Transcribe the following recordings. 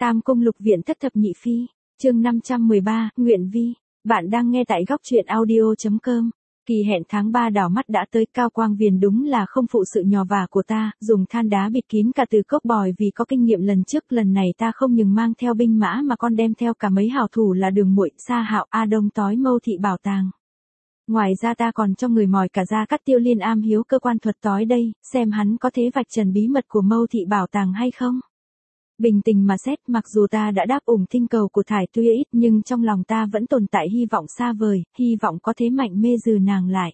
Tam Cung Lục Viện Thất Thập Nhị Phi, chương 513, Nguyện Vi. Bạn đang nghe tại góc truyện audio.com. Kỳ hẹn tháng 3 đảo mắt đã tới, Cao Quang Viền đúng là không phụ sự nhò vả của ta, dùng than đá bịt kín cả từ cốc bòi vì có kinh nghiệm lần trước. Lần này ta không những mang theo binh mã mà còn đem theo cả mấy hảo thủ là Đường Muội, Sa Hạo, A Đông Tói, Mâu Thị Bảo Tàng. Ngoài ra ta còn cho người mòi cả Gia Cát Tiêu Liên am hiếu cơ quan thuật tói đây, xem hắn có thể vạch trần bí mật của Mâu Thị Bảo Tàng hay không. Bình tình mà xét, mặc dù ta đã đáp ủng thỉnh cầu của Thải tuy ít, nhưng trong lòng ta vẫn tồn tại hy vọng xa vời, hy vọng có thế mạnh mê dừ nàng lại.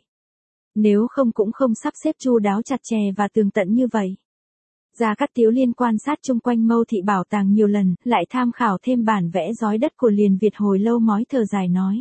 Nếu không cũng không sắp xếp chu đáo chặt chẽ và tường tận như vậy. Gia Cát Tiếu Liên quan sát chung quanh Mâu Thị Bảo Tàng nhiều lần, lại tham khảo thêm bản vẽ rối đất của Liền Việt hồi lâu mói thở dài nói.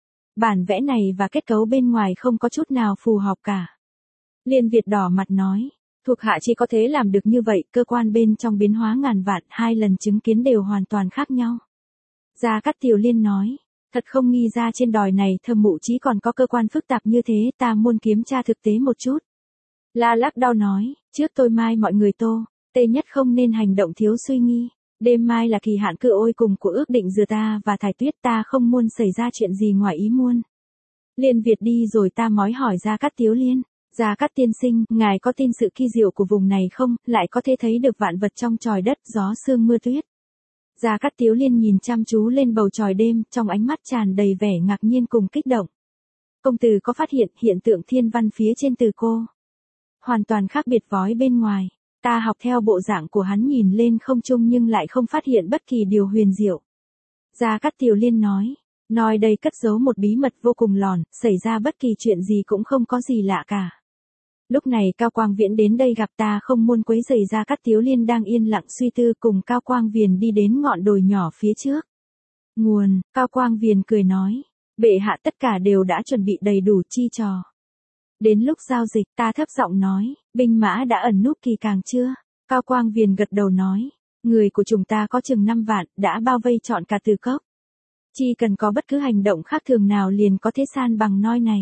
Bản vẽ này và kết cấu bên ngoài không có chút nào phù hợp cả. Liên Việt đỏ mặt nói. Thuộc hạ chỉ có thể làm được như vậy, cơ quan bên trong biến hóa ngàn vạn, 2 lần chứng kiến đều hoàn toàn khác nhau. Gia Cát Tiếu Liên nói, thật không nghi ra trên đòi này Thâm Mụ Chí còn có cơ quan phức tạp như thế, ta muốn kiểm tra thực tế một chút. La lắc đau nói, trước tôi mai mọi người tê nhất không nên hành động thiếu suy nghi. Đêm mai là kỳ hạn cự ôi cùng của ước định giữa ta và Thải Tuyết, ta không muốn xảy ra chuyện gì ngoài ý muốn. Liên Việt đi rồi ta mói hỏi Gia Cát Tiếu Liên. Gia Cát tiên sinh, ngài có tin sự kỳ diệu của vùng này không, lại có thể thấy được vạn vật trong trời đất, gió sương mưa tuyết. Gia Cát Tiếu Liên nhìn chăm chú lên bầu trời đêm, trong ánh mắt tràn đầy vẻ ngạc nhiên cùng kích động. Công tử có phát hiện tượng thiên văn phía trên từ cô? Hoàn toàn khác biệt với bên ngoài. Ta học theo bộ dạng của hắn nhìn lên không trung nhưng lại không phát hiện bất kỳ điều huyền diệu. Gia Cát Tiếu Liên nói đây cất giấu một bí mật vô cùng lòn, xảy ra bất kỳ chuyện gì cũng không có gì lạ cả. Lúc này Cao Quang Viễn đến đây gặp ta không muốn quấy rầy. Gia Cát Tiếu Liên đang yên lặng suy tư, cùng Cao Quang Viền đi đến ngọn đồi nhỏ phía trước. Nguồn, Cao Quang Viền cười nói, bệ hạ tất cả đều đã chuẩn bị đầy đủ chi trò. Đến lúc giao dịch, ta thấp giọng nói, binh mã đã ẩn núp kỳ càng chưa? Cao Quang Viền gật đầu nói, người của chúng ta có chừng 5 vạn, đã bao vây trọn cả Từ Cốc. Chỉ cần có bất cứ hành động khác thường nào liền có thể san bằng noi này.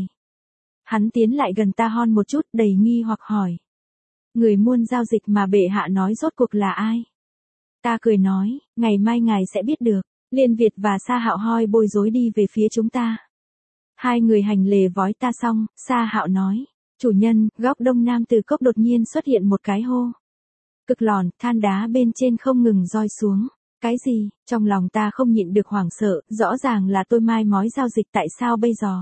Hắn tiến lại gần ta hon một chút, đầy nghi hoặc hỏi. Người muôn giao dịch mà bệ hạ nói rốt cuộc là ai? Ta cười nói, ngày mai ngài sẽ biết được. Liên Việt và Sa Hạo hoi bối rối đi về phía chúng ta. Hai người hành lễ vói ta xong, Sa Hạo nói, chủ nhân, góc đông nam Từ Cốc đột nhiên xuất hiện một cái hô. Cực lòn, than đá bên trên không ngừng roi xuống. Cái gì? Trong lòng ta không nhịn được hoảng sợ, rõ ràng là tôi mai mối giao dịch, tại sao bây giờ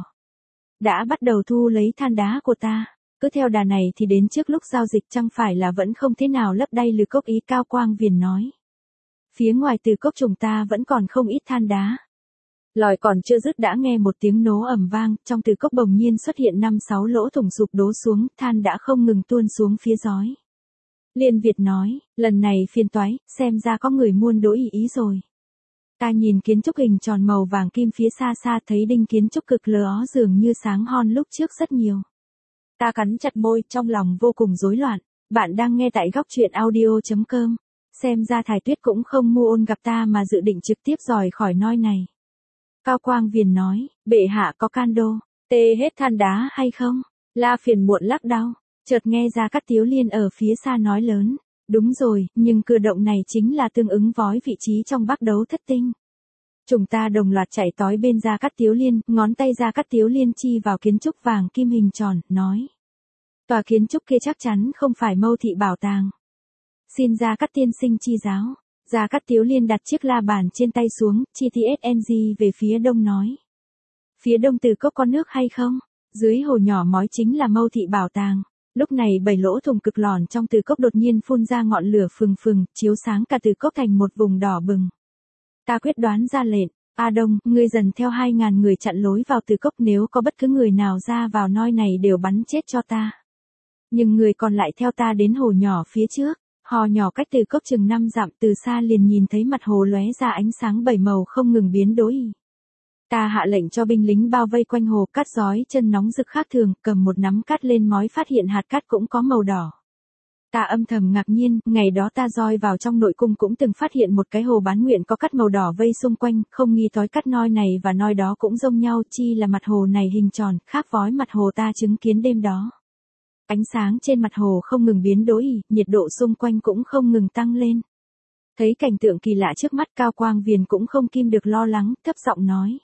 đã bắt đầu thu lấy than đá của ta. Cứ theo đà này thì đến trước lúc giao dịch chẳng phải là vẫn không thế nào lấp đầy Lư Cốc ý. Cao Quang Viền nói. Phía ngoài Từ Cốc chúng ta vẫn còn không ít than đá. Lời còn chưa dứt đã nghe một tiếng nổ ầm vang, trong Từ Cốc bỗng nhiên xuất hiện 5-6 lỗ thủng sụp đổ xuống, than đã không ngừng tuôn xuống phía giói. Liên Việt nói, lần này phiền toái, xem ra có người muôn đổi ý rồi. Ta nhìn kiến trúc hình tròn màu vàng kim phía xa xa, thấy đinh kiến trúc cực ló dường như sáng hon lúc trước rất nhiều. Ta cắn chặt môi, trong lòng vô cùng rối loạn. Bạn đang nghe tại góc truyện audio.com. Xem ra Thải Tuyết cũng không mưu ôn gặp ta mà dự định trực tiếp rời khỏi nơi này. Cao Quang Viền nói, bệ hạ có can đô, tê hết than đá hay không? La phiền muộn lắc đầu. Chợt nghe Gia Cát Tiếu Liên ở phía xa nói lớn. Đúng rồi, nhưng cử động này chính là tương ứng với vị trí trong Bắc Đấu Thất Tinh. Chúng ta đồng loạt chạy tới bên Gia Cát Tiếu Liên, ngón tay Gia Cát Tiếu Liên chi vào kiến trúc vàng kim hình tròn, nói. Tòa kiến trúc kia chắc chắn không phải Mâu Thị Bảo Tàng. Xin Gia Cát tiên sinh chi giáo. Gia Cát Tiếu Liên đặt chiếc la bàn trên tay xuống, chi TSNG về phía đông nói. Phía đông Từ Cốc có nước hay không? Dưới hồ nhỏ mói chính là Mâu Thị Bảo Tàng. Lúc này 7 lỗ thủng cực lòn trong Từ Cốc đột nhiên phun ra ngọn lửa phừng phừng, chiếu sáng cả Từ Cốc thành một vùng đỏ bừng. Ta quyết đoán ra lệnh, A Đông, ngươi dần theo 2.000 người chặn lối vào Từ Cốc, nếu có bất cứ người nào ra vào nơi này đều bắn chết cho ta. Nhưng người còn lại theo ta đến hồ nhỏ phía trước, hồ nhỏ cách Từ Cốc chừng 5 dặm, từ xa liền nhìn thấy mặt hồ lóe ra ánh sáng 7 màu không ngừng biến đổi. Ta hạ lệnh cho binh lính bao vây quanh hồ, cắt giói chân nóng rực khác thường, cầm một nắm cát lên mói phát hiện hạt cát cũng có màu đỏ. Ta âm thầm ngạc nhiên, ngày đó ta roi vào trong nội cung cũng từng phát hiện một cái hồ bán nguyện có cát màu đỏ vây xung quanh, không nghi tối cát noi này và noi đó cũng giống nhau, chi là mặt hồ này hình tròn, khác với mặt hồ ta chứng kiến đêm đó. Ánh sáng trên mặt hồ không ngừng biến đổi, nhiệt độ xung quanh cũng không ngừng tăng lên. Thấy cảnh tượng kỳ lạ trước mắt, Cao Quang Viền cũng không kìm được lo lắng, thấp giọng nói.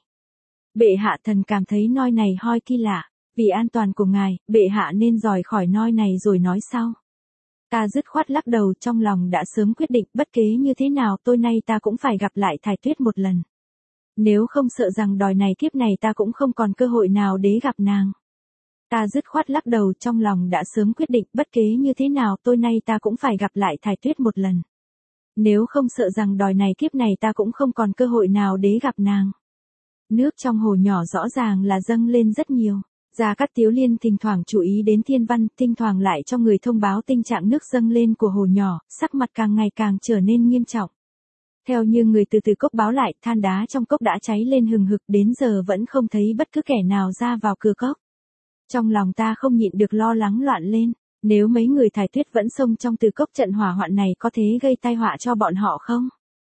Bệ hạ, thần cảm thấy noi này hoi kỳ lạ, vì an toàn của ngài, bệ hạ nên rời khỏi noi này rồi nói sau. Ta dứt khoát lắc đầu, trong lòng đã sớm quyết định, bất kể như thế nào tôi nay ta cũng phải gặp lại Thải Tuyết một lần. Nếu không sợ rằng đòi này kiếp này ta cũng không còn cơ hội nào để gặp nàng. Ta dứt khoát lắc đầu, trong lòng đã sớm quyết định, bất kể như thế nào tôi nay ta cũng phải gặp lại Thải Tuyết một lần. Nếu không sợ rằng đòi này kiếp này ta cũng không còn cơ hội nào để gặp nàng. Nước trong hồ nhỏ rõ ràng là dâng lên rất nhiều. Gia Cát Tiếu Liên thỉnh thoảng chú ý đến thiên văn, thỉnh thoảng lại cho người thông báo tình trạng nước dâng lên của hồ nhỏ, sắc mặt càng ngày càng trở nên nghiêm trọng. Theo như người từ cốc báo lại, than đá trong cốc đã cháy lên hừng hực, đến giờ vẫn không thấy bất cứ kẻ nào ra vào cửa cốc. Trong lòng ta không nhịn được lo lắng loạn lên, nếu mấy người Thải Tuyết vẫn xông trong từ cốc, trận hỏa hoạn này có thể gây tai họa cho bọn họ không?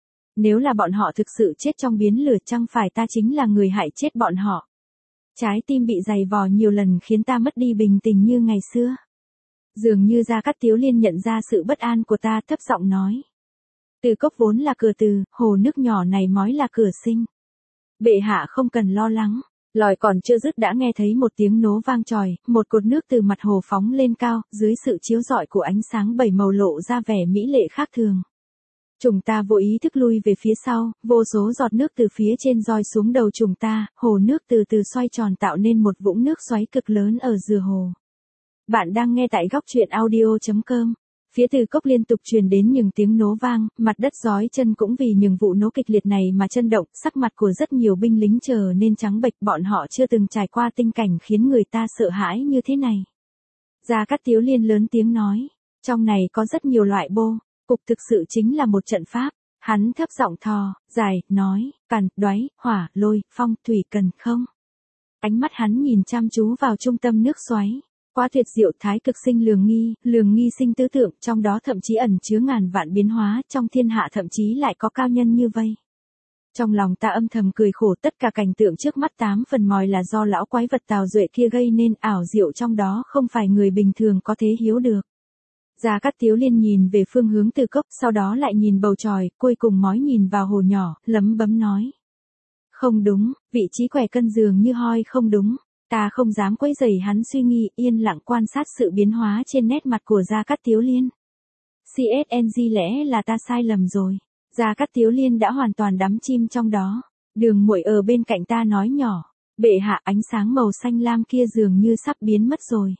Nếu là bọn họ thực sự chết trong biến lửa, chẳng phải ta chính là người hại chết bọn họ? Trái tim bị giày vò nhiều lần khiến ta mất đi bình tĩnh như ngày xưa. Dường như Gia Cát Tiếu Liên nhận ra sự bất an của ta, thấp giọng nói. Từ cốc vốn là cửa từ, hồ nước nhỏ này mói là cửa sinh. Bệ hạ không cần lo lắng. Lời còn chưa dứt đã nghe thấy một tiếng nổ vang chòi, một cột nước từ mặt hồ phóng lên cao, dưới sự chiếu rọi của ánh sáng bảy màu lộ ra vẻ mỹ lệ khác thường. Chúng ta vô ý thức lui về phía sau, vô số giọt nước từ phía trên roi xuống đầu chúng ta, hồ nước từ từ xoay tròn tạo nên một vũng nước xoáy cực lớn ở giữa hồ. Bạn đang nghe tại góc truyện audio.com. Phía từ cốc liên tục truyền đến những tiếng nổ vang, mặt đất giói chân cũng vì những vụ nổ kịch liệt này mà chấn động, sắc mặt của rất nhiều binh lính trở nên trắng bệch, bọn họ chưa từng trải qua tình cảnh khiến người ta sợ hãi như thế này. Gia Cát Tiếu Liên lớn tiếng nói, trong này có rất nhiều loại bô, cục thực sự chính là một trận pháp. Hắn thấp giọng thò, dài, nói, càn, đoáy, hỏa, lôi, phong, thủy cần không? Ánh mắt hắn nhìn chăm chú vào trung tâm nước xoáy. Quá tuyệt diệu, thái cực sinh lường nghi sinh tứ tượng, trong đó thậm chí ẩn chứa ngàn vạn biến hóa, trong thiên hạ thậm chí lại có cao nhân như vây. Trong lòng ta âm thầm cười khổ, tất cả cảnh tượng trước mắt 8 phần mòi là do lão quái vật Tào Duệ kia gây nên, ảo diệu trong đó không phải người bình thường có thể hiểu được. Gia Cát Tiếu Liên nhìn về phương hướng từ cốc, sau đó lại nhìn bầu trời, cuối cùng mói nhìn vào hồ nhỏ, lấm bấm nói. Không đúng, vị trí quẻ cân dường như hoi không đúng. Ta không dám quấy rầy hắn suy nghĩ, yên lặng quan sát sự biến hóa trên nét mặt của Gia Cát Tiếu Liên. CSNG, lẽ là ta sai lầm rồi. Gia Cát Tiếu Liên đã hoàn toàn đắm chìm trong đó. Đường Muội ở bên cạnh ta nói nhỏ, bệ hạ, ánh sáng màu xanh lam kia dường như sắp biến mất rồi.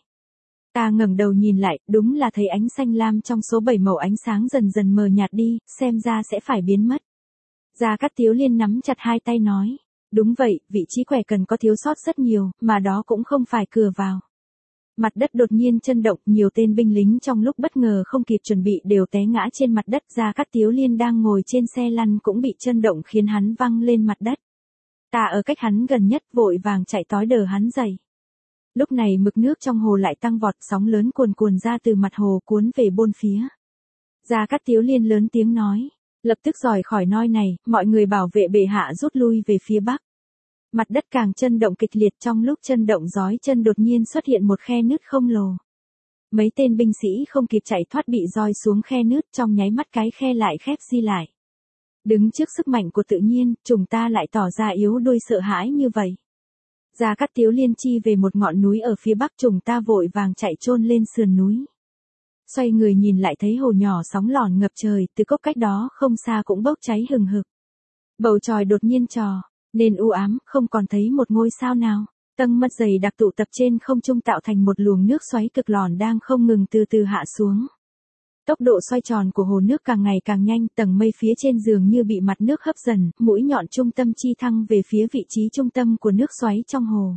Ta ngẩng đầu nhìn lại, đúng là thấy ánh xanh lam trong số 7 màu ánh sáng dần dần mờ nhạt đi, xem ra sẽ phải biến mất. Gia Cát Tiếu Liên nắm chặt hai tay nói. Đúng vậy, vị trí quẻ cần có thiếu sót rất nhiều, mà đó cũng không phải cửa vào. Mặt đất đột nhiên chấn động, nhiều tên binh lính trong lúc bất ngờ không kịp chuẩn bị đều té ngã trên mặt đất. Gia Cát Tiếu Liên đang ngồi trên xe lăn cũng bị chấn động khiến hắn văng lên mặt đất. Ta ở cách hắn gần nhất vội vàng chạy tói đỡ hắn dậy. Lúc này mực nước trong hồ lại tăng vọt, sóng lớn cuồn cuồn ra từ mặt hồ cuốn về bốn phía. Gia Cát Tiếu Liên lớn tiếng nói. Lập tức rời khỏi noi này, mọi người bảo vệ bệ hạ rút lui về phía bắc. Mặt đất càng chấn động kịch liệt, trong lúc chấn động giói chân đột nhiên xuất hiện một khe nứt không lồ. Mấy tên binh sĩ không kịp chạy thoát bị roi xuống khe nứt, trong nháy mắt cái khe lại khép di lại. Đứng trước sức mạnh của tự nhiên, chúng ta lại tỏ ra yếu đuối sợ hãi như vậy. Gia Cát Tiếu Liên chi về một ngọn núi ở phía bắc, chúng ta vội vàng chạy chôn lên sườn núi. Xoay người nhìn lại thấy hồ nhỏ sóng lòn ngập trời, từ cốc cách đó không xa cũng bốc cháy hừng hực. Bầu trời đột nhiên trò nên u ám, không còn thấy một ngôi sao nào. Tầng mây dày đặc tụ tập trên không trung tạo thành một luồng nước xoáy cực lòn đang không ngừng từ từ hạ xuống. Tốc độ xoay tròn của hồ nước càng ngày càng nhanh, tầng mây phía trên dường như bị mặt nước hấp dần, mũi nhọn trung tâm chi thăng về phía vị trí trung tâm của nước xoáy trong hồ.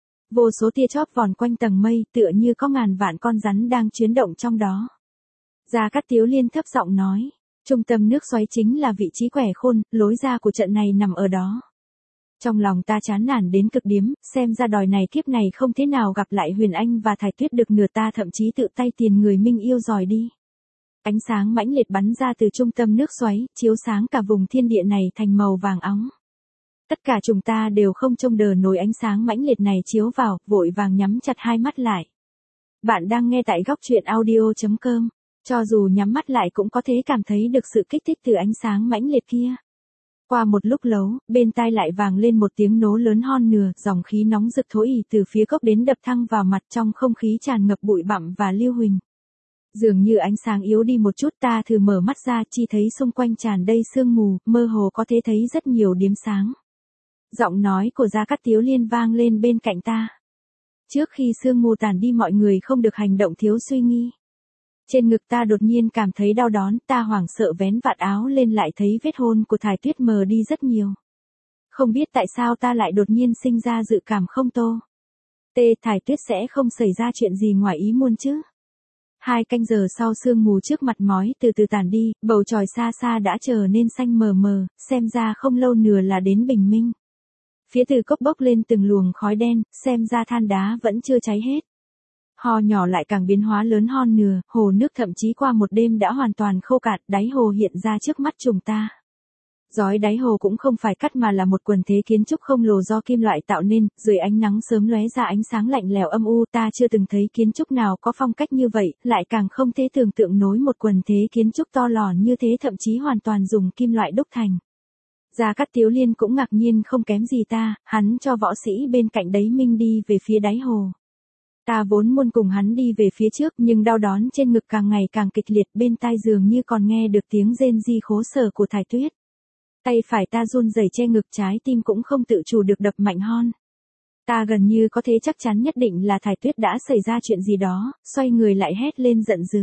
Vô số tia chóp vòn quanh tầng mây, tựa như có ngàn vạn con rắn đang chuyển động trong đó. Gia Cát Tiếu Liên thấp giọng nói, trung tâm nước xoáy chính là vị trí quẻ khôn, lối ra của trận này nằm ở đó. Trong lòng ta chán nản đến cực điểm, xem ra đòi này kiếp này không thế nào gặp lại Huyền Anh và Thải Tuyết được, nửa ta thậm chí tự tay tiền người minh yêu dòi đi. Ánh sáng mãnh liệt bắn ra từ trung tâm nước xoáy, chiếu sáng cả vùng thiên địa này thành màu vàng óng. Tất cả chúng ta đều không trông đờ nổi ánh sáng mãnh liệt này chiếu vào, vội vàng nhắm chặt hai mắt lại. Bạn đang nghe tại góc truyện audio.com. Cho dù nhắm mắt lại cũng có thể cảm thấy được sự kích thích từ ánh sáng mãnh liệt kia. Qua một lúc lâu, bên tai lại vang lên một tiếng nổ lớn hon nửa, dòng khí nóng rực thổi ì từ phía gốc đến đập thẳng vào mặt, trong không khí tràn ngập bụi bặm và lưu huỳnh. Dường như ánh sáng yếu đi một chút, ta thử mở mắt ra, chỉ thấy xung quanh tràn đầy sương mù, mơ hồ có thể thấy rất nhiều điểm sáng. Giọng nói của Gia Cát Tiếu Liên vang lên bên cạnh ta. Trước khi sương mù tàn đi, mọi người không được hành động thiếu suy nghĩ. Trên ngực ta đột nhiên cảm thấy đau đớn, ta hoảng sợ vén vạt áo lên, lại thấy vết hôn của Thải Tuyết mờ đi rất nhiều. Không biết tại sao ta lại đột nhiên sinh ra dự cảm không tốt. Thải Tuyết sẽ không xảy ra chuyện gì ngoài ý muốn chứ? 2 canh giờ sau, sương mù trước mặt mói từ từ tàn đi, bầu trời xa xa đã trở nên xanh mờ mờ, xem ra không lâu nữa là đến bình minh. Phía từ cốc bốc lên từng luồng khói đen, xem ra than đá vẫn chưa cháy hết. Ho nhỏ lại càng biến hóa lớn hon nửa, hồ nước thậm chí qua một đêm đã hoàn toàn khô cạn, đáy hồ hiện ra trước mắt chúng ta. Giói đáy hồ cũng không phải cắt mà là một quần thể kiến trúc khổng lồ do kim loại tạo nên, dưới ánh nắng sớm lóe ra ánh sáng lạnh lẽo âm u, ta chưa từng thấy kiến trúc nào có phong cách như vậy, lại càng không thể tưởng tượng nổi một quần thể kiến trúc to lòn như thế, thậm chí hoàn toàn dùng kim loại đúc thành. Gia Cát Tiếu Liên cũng ngạc nhiên không kém gì ta, hắn cho võ sĩ bên cạnh đấy minh đi về phía đáy hồ. Ta vốn muốn cùng hắn đi về phía trước, nhưng đau đớn trên ngực càng ngày càng kịch liệt, bên tai dường như còn nghe được tiếng rên ri khổ sở của Thải Tuyết. Tay phải ta run rẩy che ngực, trái tim cũng không tự chủ được đập mạnh hon. Ta gần như có thể chắc chắn nhất định là Thải Tuyết đã xảy ra chuyện gì đó, xoay người lại hét lên giận dữ.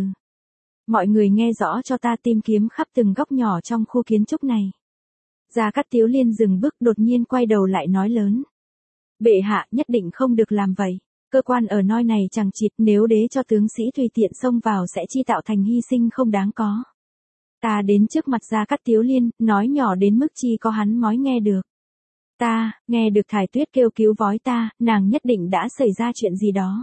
Mọi người nghe rõ cho ta, tìm kiếm khắp từng góc nhỏ trong khu kiến trúc này. Gia Cát Tiếu Liên dừng bước, đột nhiên quay đầu lại nói lớn. Bệ hạ nhất định không được làm vậy. Cơ quan ở nơi này chẳng chịt, nếu để cho tướng sĩ tùy tiện xông vào sẽ chi tạo thành hy sinh không đáng có. Ta đến trước mặt Gia Cát Tiếu Liên, nói nhỏ đến mức chi có hắn mới nghe được. Ta, nghe được Thải Tuyết kêu cứu vói ta, nàng nhất định đã xảy ra chuyện gì đó.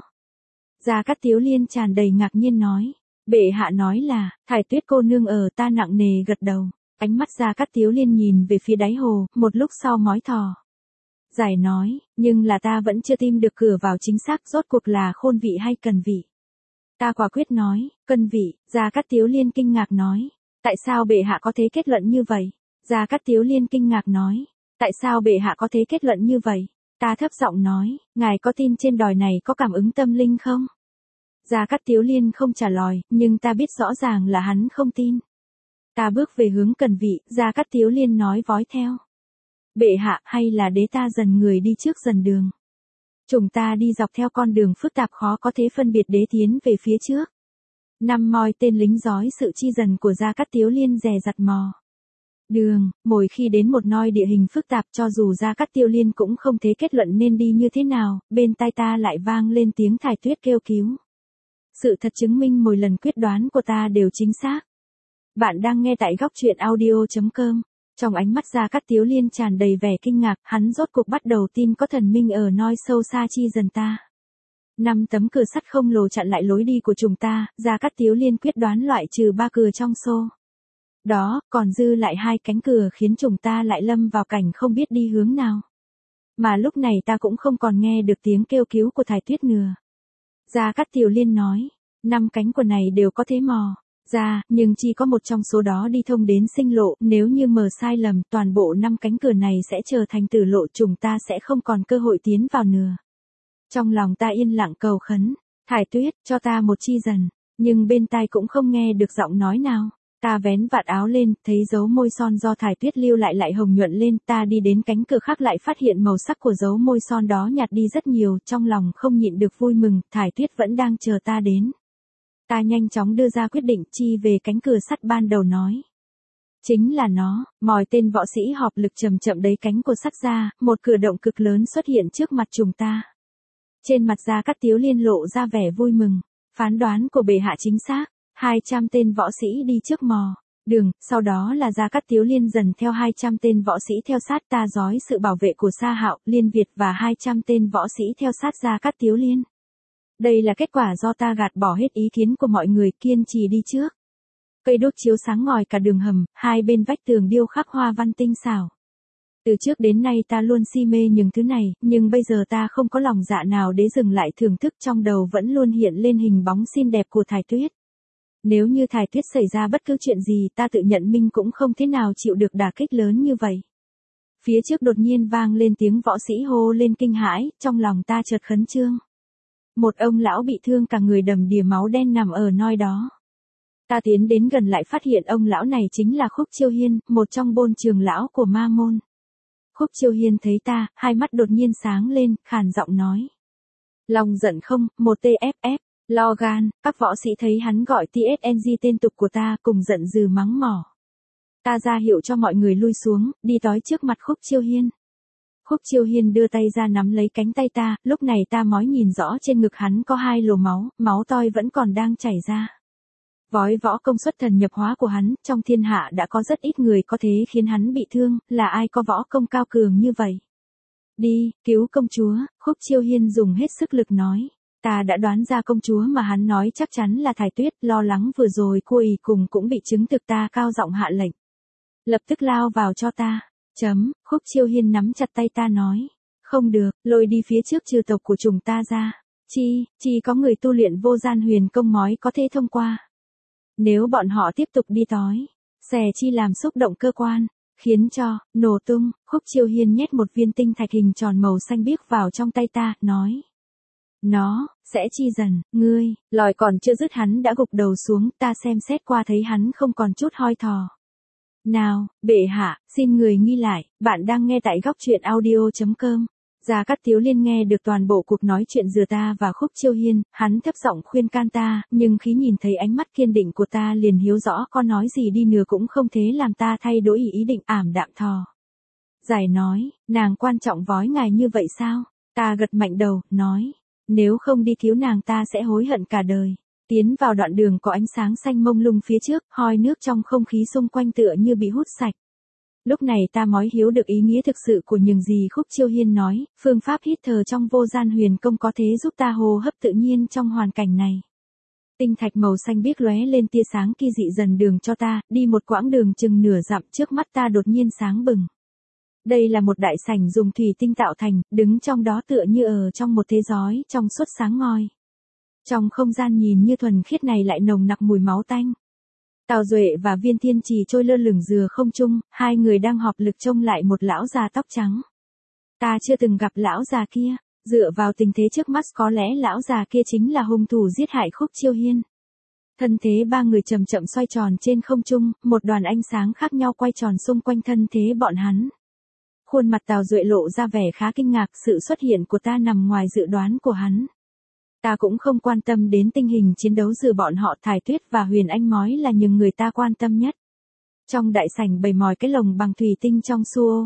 Gia Cát Tiếu Liên tràn đầy ngạc nhiên nói. Bệ hạ nói là, Thải Tuyết cô nương ở, ta nặng nề gật đầu. Ánh mắt Gia Cát Tiếu Liên nhìn về phía đáy hồ, một lúc sau mói thò. Giải nói, nhưng là ta vẫn chưa tìm được cửa vào chính xác, rốt cuộc là khôn vị hay cần vị. Ta quả quyết nói, cần vị. Gia Cát Tiếu Liên kinh ngạc nói. Tại sao bệ hạ có thể kết luận như vậy? Gia Cát Tiếu Liên kinh ngạc nói. Tại sao bệ hạ có thể kết luận như vậy? Ta thấp giọng nói, ngài có tin trên đồi này có cảm ứng tâm linh không? Gia Cát Tiếu Liên không trả lời, nhưng ta biết rõ ràng là hắn không tin. Ta bước về hướng cần vị, Gia Cát Tiếu Liên nói vói theo. Bệ hạ, hay là để ta dần người đi trước dần đường. Chúng ta đi dọc theo con đường phức tạp khó có thể phân biệt, đế tiến về phía trước. Năm moi tên lính giói sự chi dần của Gia Cát Tiếu Liên dè dặt mò. Đường, mỗi khi đến một nơi địa hình phức tạp, cho dù Gia Cát Tiếu Liên cũng không thể kết luận nên đi như thế nào, bên tai ta lại vang lên tiếng Thải Tuyết kêu cứu. Sự thật chứng minh mỗi lần quyết đoán của ta đều chính xác. Bạn đang nghe tại góc truyện audio.com. Trong ánh mắt Gia Cát Tiếu Liên tràn đầy vẻ kinh ngạc, hắn rốt cuộc bắt đầu tin có thần minh ở nơi sâu xa chi dần ta. 5 tấm cửa sắt không lồ chặn lại lối đi của chúng ta, Gia Cát Tiếu Liên quyết đoán loại trừ 3 cửa trong xô. Đó, còn dư lại 2 cánh cửa khiến chúng ta lại lâm vào cảnh không biết đi hướng nào. Mà lúc này ta cũng không còn nghe được tiếng kêu cứu của Thải Tuyết nữa. Gia Cát Tiếu Liên nói, 5 cánh cửa này đều có thể mò ra, nhưng chỉ có một trong số đó đi thông đến sinh lộ, nếu như mở sai lầm, toàn bộ 5 cánh cửa này sẽ trở thành tử lộ, chúng ta sẽ không còn cơ hội tiến vào nữa. Trong lòng ta yên lặng cầu khấn, Thải Tuyết, cho ta một chi dần, nhưng bên tai cũng không nghe được giọng nói nào. Ta vén vạt áo lên, thấy dấu môi son do Thải Tuyết lưu lại hồng nhuận lên, ta đi đến cánh cửa khác lại phát hiện màu sắc của dấu môi son đó nhạt đi rất nhiều, trong lòng không nhịn được vui mừng, Thải Tuyết vẫn đang chờ ta đến. Ta nhanh chóng đưa ra quyết định, chi về cánh cửa sắt ban đầu nói. Chính là nó, mọi tên võ sĩ họp lực chậm chậm đẩy cánh của sắt ra, một cửa động cực lớn xuất hiện trước mặt chúng ta. Trên mặt Gia Cát Tiếu Liên lộ ra vẻ vui mừng, phán đoán của bệ hạ chính xác, 200 tên võ sĩ đi trước mò đường, sau đó là Gia Cát Tiếu Liên dần theo 200 tên võ sĩ theo sát ta dõi sự bảo vệ của Sa Hạo, Liên Việt và 200 tên võ sĩ theo sát Gia Cát Tiếu Liên. Đây là kết quả do ta gạt bỏ hết ý kiến của mọi người, kiên trì đi trước. Cây đốt chiếu sáng ngời cả đường hầm, hai bên vách tường điêu khắc hoa văn tinh xảo. Từ trước đến nay ta luôn si mê những thứ này, nhưng bây giờ ta không có lòng dạ nào để dừng lại thưởng thức, trong đầu vẫn luôn hiện lên hình bóng xinh đẹp của Thải Tuyết. Nếu như Thải Tuyết xảy ra bất cứ chuyện gì ta tự nhận Minh cũng không thế nào chịu được đả kích lớn như vậy. Phía trước đột nhiên vang lên tiếng võ sĩ hô lên kinh hãi, trong lòng ta chợt khẩn trương. Một ông lão bị thương cả người đầm đìa máu đen nằm ở nơi đó. Ta tiến đến gần lại phát hiện ông lão này chính là Khúc Chiêu Hiên, một trong bôn trường lão của Ma Môn. Khúc Chiêu Hiên thấy ta, hai mắt đột nhiên sáng lên, khàn giọng nói. Lòng giận không, một TFF, lo gan, các võ sĩ thấy hắn gọi TSNG tên tục của ta cùng giận dữ mắng mỏ. Ta ra hiệu cho mọi người lui xuống, đi tới trước mặt Khúc Chiêu Hiên. Khúc Chiêu Hiên đưa tay ra nắm lấy cánh tay ta, lúc này ta mới nhìn rõ trên ngực hắn có 2 lỗ máu, máu toi vẫn còn đang chảy ra. Với võ công xuất thần nhập hóa của hắn, trong thiên hạ đã có rất ít người có thể khiến hắn bị thương, là ai có võ công cao cường như vậy. Đi, cứu công chúa, Khúc Chiêu Hiên dùng hết sức lực nói. Ta đã đoán ra công chúa mà hắn nói chắc chắn là Thải Tuyết, lo lắng vừa rồi cô ý cùng cũng bị chứng thực ta cao giọng hạ lệnh. Lập tức lao vào cho ta. Khúc Chiêu Hiên nắm chặt tay ta nói. Không được, lôi đi phía trước trừ tộc của chúng ta ra. Chỉ có người tu luyện vô gian huyền công mới có thể thông qua. Nếu bọn họ tiếp tục đi tới, xè chi làm xúc động cơ quan, khiến cho, nổ tung, Khúc Chiêu Hiên nhét một viên tinh thạch hình tròn màu xanh biếc vào trong tay ta, nói. Nó, sẽ chi dần, ngươi, lòi còn chưa dứt hắn đã gục đầu xuống, ta xem xét qua thấy hắn không còn chút hoi thò. Nào, bệ hạ, xin người nghi lại, bạn đang nghe tại góc truyện audio.com. Gia Cát Tiếu Liên nghe được toàn bộ cuộc nói chuyện giữa ta và Khúc Chiêu Hiên, hắn thấp giọng khuyên can ta, nhưng khi nhìn thấy ánh mắt kiên định của ta liền hiểu rõ có nói gì đi nữa cũng không thế làm ta thay đổi ý định ảm đạm thò. Giải nói, nàng quan trọng với ngài như vậy sao? Ta gật mạnh đầu, nói, nếu không đi cứu nàng ta sẽ hối hận cả đời. Tiến vào đoạn đường có ánh sáng xanh mông lung phía trước, hoi nước trong không khí xung quanh tựa như bị hút sạch. Lúc này ta mới hiểu được ý nghĩa thực sự của những gì Khúc Chiêu Hiên nói, phương pháp hít thở trong vô gian huyền công có thể giúp ta hô hấp tự nhiên trong hoàn cảnh này. Tinh thạch màu xanh biếc lóe lên tia sáng kỳ dị dần đường cho ta, đi một quãng đường chừng nửa dặm trước mắt ta đột nhiên sáng bừng. Đây là một đại sảnh dùng thủy tinh tạo thành, đứng trong đó tựa như ở trong một thế giới trong suốt sáng ngời. Trong không gian nhìn như thuần khiết này lại nồng nặc mùi máu tanh. Tào Duệ và Viên Thiên Trì trôi lơ lửng dừa không trung, hai người đang họp lực trông lại một lão già tóc trắng. Ta chưa từng gặp lão già kia, dựa vào tình thế trước mắt có lẽ lão già kia chính là hung thủ giết hại Khúc Chiêu Hiên. Thân thế ba người chậm chậm xoay tròn trên không trung, một đoàn ánh sáng khác nhau quay tròn xung quanh thân thế bọn hắn. Khuôn mặt Tào Duệ lộ ra vẻ khá kinh ngạc, sự xuất hiện của ta nằm ngoài dự đoán của hắn. Ta cũng không quan tâm đến tình hình chiến đấu giữa bọn họ, Thải Tuyết và Huyền Anh mới là những người ta quan tâm nhất. Trong đại sảnh bày mòi cái lồng bằng thủy tinh trong suô.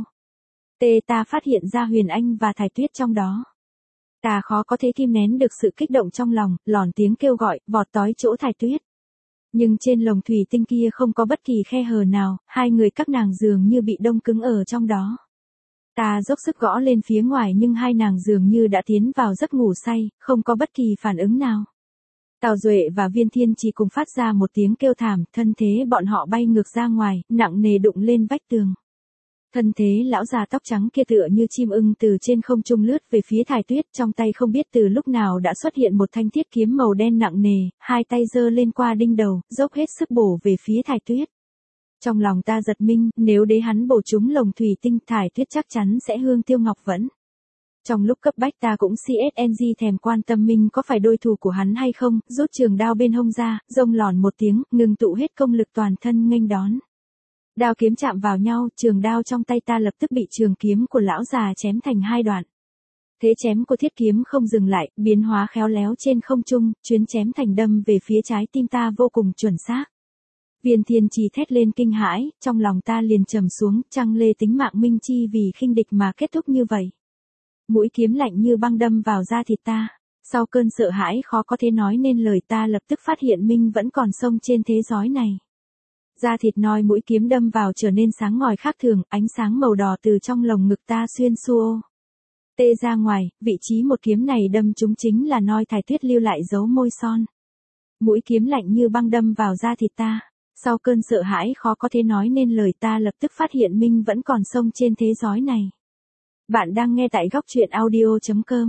Ta phát hiện ra Huyền Anh và Thải Tuyết trong đó. Ta khó có thể kìm nén được sự kích động trong lòng, lòn tiếng kêu gọi, vọt tới chỗ Thải Tuyết. Nhưng trên lồng thủy tinh kia không có bất kỳ khe hở nào, hai người các nàng dường như bị đông cứng ở trong đó. Ta dốc sức gõ lên phía ngoài nhưng hai nàng dường như đã tiến vào giấc ngủ say, không có bất kỳ phản ứng nào. Tào Duệ và Viên Thiên chỉ cùng phát ra một tiếng kêu thảm, thân thế bọn họ bay ngược ra ngoài, nặng nề đụng lên vách tường. Thân thế lão già tóc trắng kia tựa như chim ưng từ trên không trung lướt về phía Thải Tuyết, trong tay không biết từ lúc nào đã xuất hiện một thanh thiết kiếm màu đen nặng nề, hai tay giơ lên qua đinh đầu, dốc hết sức bổ về phía Thải Tuyết. Trong lòng ta giật mình, nếu để hắn bổ trúng lồng thủy tinh, Thải Tuyết chắc chắn sẽ hương tiêu ngọc vẫn. Trong lúc cấp bách ta cũng CSNG thèm quan tâm mình có phải đối thủ của hắn hay không, rút trường đao bên hông ra, rông lòn một tiếng, ngừng tụ hết công lực toàn thân nghênh đón. Đao kiếm chạm vào nhau, trường đao trong tay ta lập tức bị trường kiếm của lão già chém thành hai đoạn. Thế chém của thiết kiếm không dừng lại, biến hóa khéo léo trên không trung, chuyến chém thành đâm về phía trái tim ta vô cùng chuẩn xác. Viên Thiên Trì thét lên kinh hãi, trong lòng ta liền trầm xuống, chăng lê tính mạng Minh Chi vì khinh địch mà kết thúc như vậy. Mũi kiếm lạnh như băng đâm vào da thịt ta. Sau cơn sợ hãi khó có thể nói nên lời, ta lập tức phát hiện Minh vẫn còn sống trên thế giới này. Da thịt nơi mũi kiếm đâm vào trở nên sáng ngời khác thường, ánh sáng màu đỏ từ trong lồng ngực ta xuyên suô ra ngoài, vị trí một kiếm này đâm trúng chính là nơi Thải Tuyết lưu lại dấu môi son. Mũi kiếm lạnh như băng đâm vào da thịt ta. Sau cơn sợ hãi khó có thể nói nên lời, ta lập tức phát hiện Minh vẫn còn sống trên thế giới này. Bạn đang nghe tại góc truyện audio.com.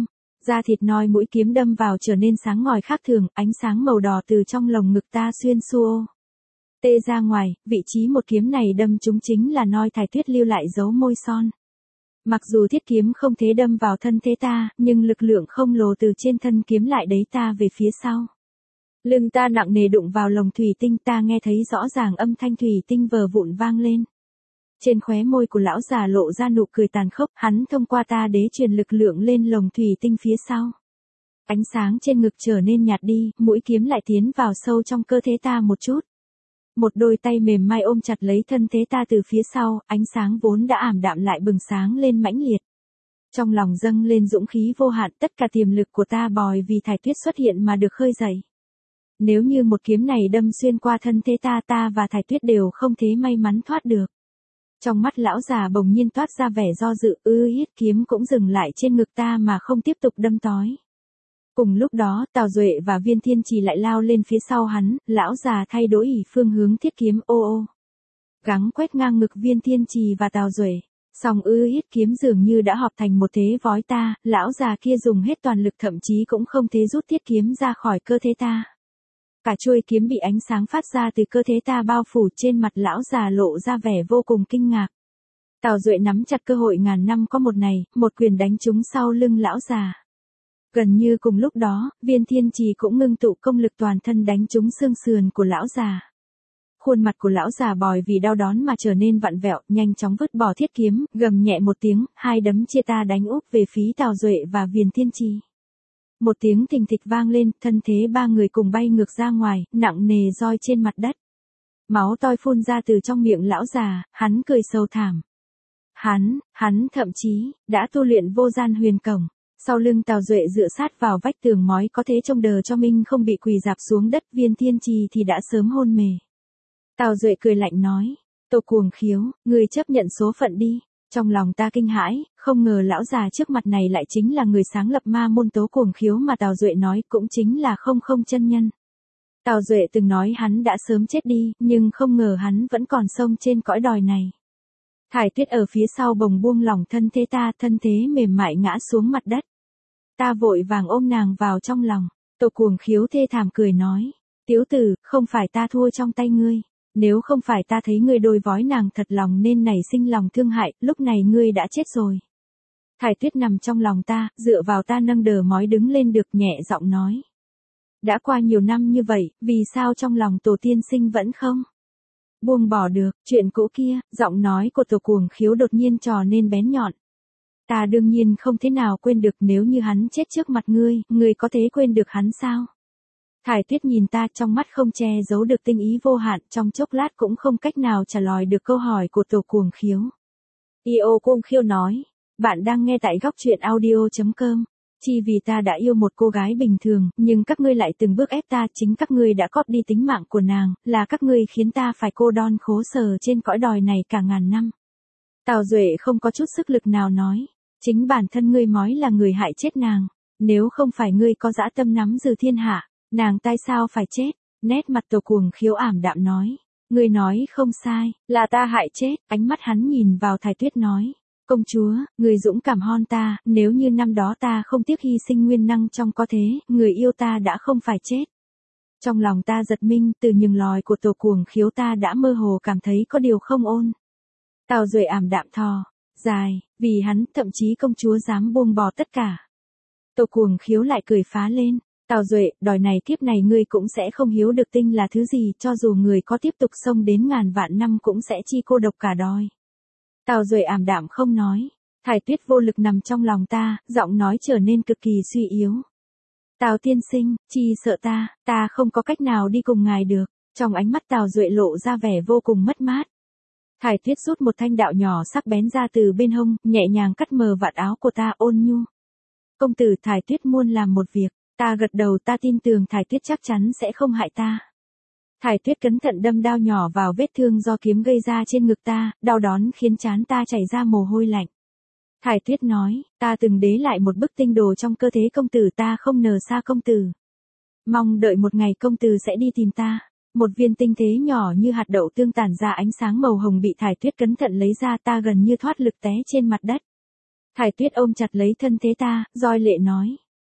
Da thịt noi mũi kiếm đâm vào trở nên sáng ngời khác thường, ánh sáng màu đỏ từ trong lồng ngực ta xuyên suô tê ra ngoài, vị trí một kiếm này đâm trúng chính là noi Thải Tuyết lưu lại dấu môi son. Mặc dù thiết kiếm không thế đâm vào thân thế ta, nhưng lực lượng không lồ từ trên thân kiếm lại đẩy ta về phía sau. Lưng ta nặng nề đụng vào lồng thủy tinh, ta nghe thấy rõ ràng âm thanh thủy tinh vờ vụn vang lên. Trên khóe môi của lão già lộ ra nụ cười tàn khốc, hắn thông qua ta đế truyền lực lượng lên lồng thủy tinh phía sau. Ánh sáng trên ngực trở nên nhạt đi, mũi kiếm lại tiến vào sâu trong cơ thể ta một chút. Một đôi tay mềm mại ôm chặt lấy thân thế ta từ phía sau, ánh sáng vốn đã ảm đạm lại bừng sáng lên mãnh liệt. Trong lòng dâng lên dũng khí vô hạn, tất cả tiềm lực của ta bòi vì Thải Tuyết xuất hiện mà được khơi dậy. Nếu như một kiếm này đâm xuyên qua thân thế ta và Thải Tuyết đều không thế may mắn thoát được. Trong mắt lão già bỗng nhiên toát ra vẻ do dự, hít kiếm cũng dừng lại trên ngực ta mà không tiếp tục đâm tói. Cùng lúc đó, Tào Duệ và Viên Thiên Trì lại lao lên phía sau hắn, lão già thay đổi phương hướng thiết kiếm ô. Gắng quét ngang ngực Viên Thiên Trì và Tào Duệ. Song hít kiếm dường như đã hợp thành một thế vói ta, lão già kia dùng hết toàn lực thậm chí cũng không thế rút thiết kiếm ra khỏi cơ thể ta. Cả chuôi kiếm bị ánh sáng phát ra từ cơ thể ta bao phủ, trên mặt lão già lộ ra vẻ vô cùng kinh ngạc. Tào Duệ nắm chặt cơ hội ngàn năm có một này, một quyền đánh trúng sau lưng lão già. Gần như cùng lúc đó, Viên Thiên Trì cũng ngưng tụ công lực toàn thân đánh trúng xương sườn của lão già. Khuôn mặt của lão già bòi vì đau đớn mà trở nên vặn vẹo, nhanh chóng vứt bỏ thiết kiếm, gầm nhẹ một tiếng, hai đấm chia ta đánh úp về phía Tào Duệ và Viên Thiên Trì. Một tiếng thình thịch vang lên, thân thế ba người cùng bay ngược ra ngoài, nặng nề roi trên mặt đất. Máu toi phun ra từ trong miệng lão già, hắn cười sâu thảm. Hắn thậm chí đã tu luyện vô gian huyền cổng. Sau lưng Tào Duệ dựa sát vào vách tường ngói có thế trông đờ cho Minh không bị quỳ rạp xuống đất, Viên Thiên Trì thì đã sớm hôn mê. Tào Duệ cười lạnh nói, Tô Cuồng Khiếu, ngươi chấp nhận số phận đi. Trong lòng ta kinh hãi, không ngờ lão già trước mặt này lại chính là người sáng lập ma môn Tố Cuồng Khiếu mà Tào Duệ nói, cũng chính là không chân nhân. Tào Duệ từng nói hắn đã sớm chết đi, nhưng không ngờ hắn vẫn còn sống trên cõi đòi này. Thải Tuyết ở phía sau bồng buông lỏng thân thế ta, thân thế mềm mại ngã xuống mặt đất. Ta vội vàng ôm nàng vào trong lòng. Tô Cuồng Khiếu thê thảm cười nói, tiểu tử, không phải ta thua trong tay ngươi. Nếu không phải ta thấy ngươi đôi vói nàng thật lòng nên nảy sinh lòng thương hại, lúc này ngươi đã chết rồi. Thải Tuyết nằm trong lòng ta, dựa vào ta nâng đờ mói đứng lên được, nhẹ giọng nói. Đã qua nhiều năm như vậy, vì sao trong lòng Tổ tiên sinh vẫn không buông bỏ được chuyện cũ kia? Giọng nói của Tô Cuồng Khiếu đột nhiên trò nên bén nhọn. Ta đương nhiên không thế nào quên được, nếu như hắn chết trước mặt ngươi có thể quên được hắn sao? Thải Tuyết nhìn ta, trong mắt không che giấu được tinh ý vô hạn, trong chốc lát cũng không cách nào trả lời được câu hỏi của Tô Cuồng Khiếu. Io Cuồng Khiếu nói, bạn đang nghe tại góc truyện audio.com. Chỉ vì ta đã yêu một cô gái bình thường, nhưng các ngươi lại từng bước ép ta, chính các ngươi đã cóp đi tính mạng của nàng, là các ngươi khiến ta phải cô đơn khổ sở trên cõi đòi này cả ngàn năm. Tào Duệ không có chút sức lực nào nói, chính bản thân ngươi mói là người hại chết nàng, nếu không phải ngươi có dã tâm nắm giữ thiên hạ, nàng tại sao phải chết? Nét mặt Tô Cuồng Khiếu ảm đạm nói, ngươi nói không sai, là ta hại chết. Ánh mắt hắn nhìn vào Thải Tuyết nói, công chúa, người dũng cảm hơn ta, nếu như năm đó ta không tiếc hy sinh nguyên năng trong có thế, người yêu ta đã không phải chết. Trong lòng ta giật mình, từ những lời của Tô Cuồng Khiếu ta đã mơ hồ cảm thấy có điều không ổn. Tào Duệ ảm đạm thò dài, vì hắn, thậm chí công chúa dám buông bỏ tất cả. Tô Cuồng Khiếu lại cười phá lên, Tào Duệ, đòi này kiếp này ngươi cũng sẽ không hiếu được tinh là thứ gì, cho dù người có tiếp tục sống đến ngàn vạn năm cũng sẽ chi cô độc cả đời. Tào Duệ ảm đạm không nói. Thải Tuyết vô lực nằm trong lòng ta, giọng nói trở nên cực kỳ suy yếu. Tào tiên sinh, chi sợ ta không có cách nào đi cùng ngài được. Trong ánh mắt Tào Duệ lộ ra vẻ vô cùng mất mát. Thải Tuyết rút một thanh đạo nhỏ sắc bén ra từ bên hông, nhẹ nhàng cắt mờ vạt áo của ta, ôn nhu. Công tử, Thải Tuyết muốn làm một việc. Ta gật đầu, ta tin tưởng Thải Tuyết chắc chắn sẽ không hại ta. Thải Tuyết cẩn thận đâm đao nhỏ vào vết thương do kiếm gây ra trên ngực ta, đau đớn khiến trán ta chảy ra mồ hôi lạnh. Thải Tuyết nói, ta từng đế lại một bức tinh đồ trong cơ thể công tử, ta không nờ xa công tử. Mong đợi một ngày công tử sẽ đi tìm ta. Một viên tinh tế nhỏ như hạt đậu tương tản ra ánh sáng màu hồng bị Thải Tuyết cẩn thận lấy ra, ta gần như thoát lực té trên mặt đất. Thải Tuyết ôm chặt lấy thân thế ta, roi lệ nói,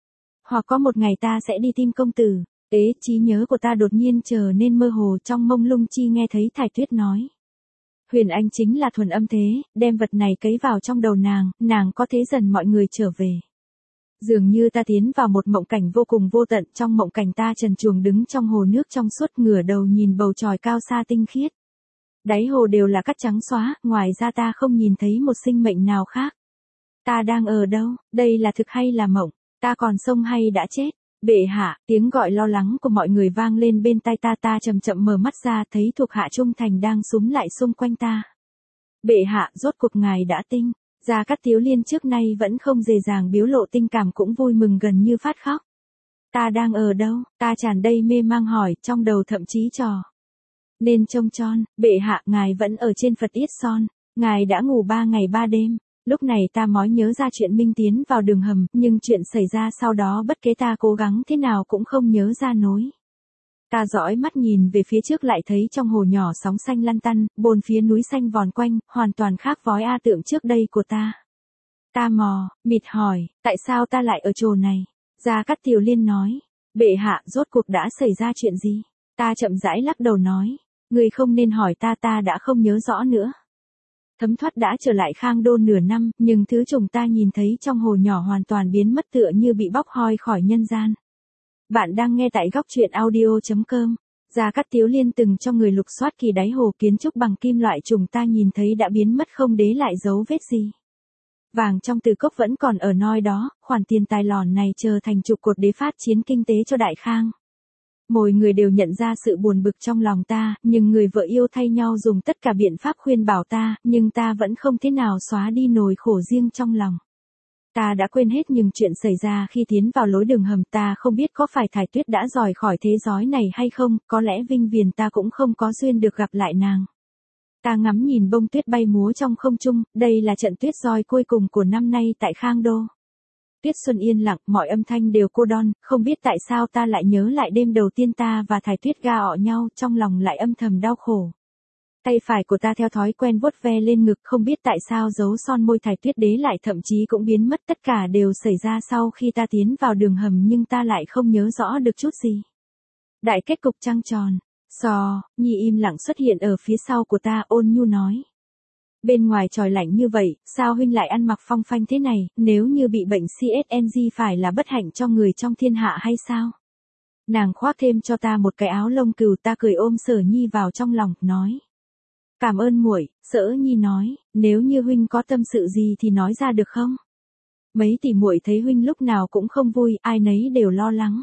Hoặc có một ngày ta sẽ đi tìm công tử. Trí nhớ của ta đột nhiên trở nên mơ hồ, trong mông lung chi nghe thấy Thải Tuyết nói. Huyền Anh chính là thuần âm thế, đem vật này cấy vào trong đầu nàng có thế dần mọi người trở về. Dường như ta tiến vào một mộng cảnh vô cùng vô tận, trong mộng cảnh ta trần truồng đứng trong hồ nước trong suốt, ngửa đầu nhìn bầu trời cao xa tinh khiết. Đáy hồ đều là cát trắng xóa, ngoài ra ta không nhìn thấy một sinh mệnh nào khác. Ta đang ở đâu, đây là thực hay là mộng, ta còn sống hay đã chết? Bệ hạ, tiếng gọi lo lắng của mọi người vang lên bên tai ta chậm chậm mở mắt ra thấy thuộc hạ trung thành đang súm lại xung quanh ta. Bệ hạ, rốt cuộc ngài đã tinh. Gia Cát Tiếu Liên trước nay vẫn không dễ dàng biểu lộ tình cảm cũng vui mừng gần như phát khóc. Ta đang ở đâu? Ta tràn đầy mê mang hỏi, trong đầu thậm chí trò. Nên trông tròn, bệ hạ, ngài vẫn ở trên Phật Yết Son, ngài đã ngủ 3 ngày 3 đêm. Lúc này ta mới nhớ ra chuyện Minh tiến vào đường hầm, nhưng chuyện xảy ra sau đó bất kể ta cố gắng thế nào cũng không nhớ ra nối. Ta dõi mắt nhìn về phía trước lại thấy trong hồ nhỏ sóng xanh lăn tăn, bốn phía núi xanh vòn quanh, hoàn toàn khác với A tượng trước đây của ta. Ta mịt hỏi, tại sao ta lại ở chỗ này? Gia Cát Tiếu Liên nói, bệ hạ, rốt cuộc đã xảy ra chuyện gì? Ta chậm rãi lắc đầu nói, người không nên hỏi ta đã không nhớ rõ nữa. Thấm thoát đã trở lại Khang Đô nửa năm, nhưng thứ chúng ta nhìn thấy trong hồ nhỏ hoàn toàn biến mất tựa như bị bóc hoi khỏi nhân gian. Bạn đang nghe tại góc truyện audio.com. Gia Cát Tiếu Liên từng cho người lục soát kỳ đáy hồ kiến trúc bằng kim loại chúng ta nhìn thấy đã biến mất không để lại dấu vết gì. Vàng trong từ cốc vẫn còn ở nơi đó, khoản tiền tài lòn này trở thành trụ cột để phát chiến kinh tế cho Đại Khang. Mỗi người đều nhận ra sự buồn bực trong lòng ta, nhưng người vợ yêu thay nhau dùng tất cả biện pháp khuyên bảo ta, nhưng ta vẫn không thế nào xóa đi nỗi khổ riêng trong lòng. Ta đã quên hết những chuyện xảy ra khi tiến vào lối đường hầm, ta không biết có phải Thải Tuyết đã rời khỏi thế giới này hay không, có lẽ vinh viền ta cũng không có duyên được gặp lại nàng. Ta ngắm nhìn bông tuyết bay múa trong không trung, đây là trận tuyết roi cuối cùng của năm nay tại Khang Đô. Tuyết xuân yên lặng, mọi âm thanh đều cô đơn, không biết tại sao ta lại nhớ lại đêm đầu tiên ta và Thải Tuyết ga ọ nhau, trong lòng lại âm thầm đau khổ. Tay phải của ta theo thói quen vuốt ve lên ngực, không biết tại sao dấu son môi Thải Tuyết đế lại thậm chí cũng biến mất, tất cả đều xảy ra sau khi ta tiến vào đường hầm nhưng ta lại không nhớ rõ được chút gì. Đại kết cục trăng tròn, Nhi im lặng xuất hiện ở phía sau của ta, ôn nhu nói. Bên ngoài trời lạnh như vậy, sao huynh lại ăn mặc phong phanh thế này, nếu như bị bệnh CSNG phải là bất hạnh cho người trong thiên hạ hay sao? Nàng khoác thêm cho ta một cái áo lông cừu, ta cười ôm Sở Nhi vào trong lòng, nói. Cảm ơn muội. Sở Nhi nói, nếu như huynh có tâm sự gì thì nói ra được không? Mấy tỷ muội thấy huynh lúc nào cũng không vui, ai nấy đều lo lắng.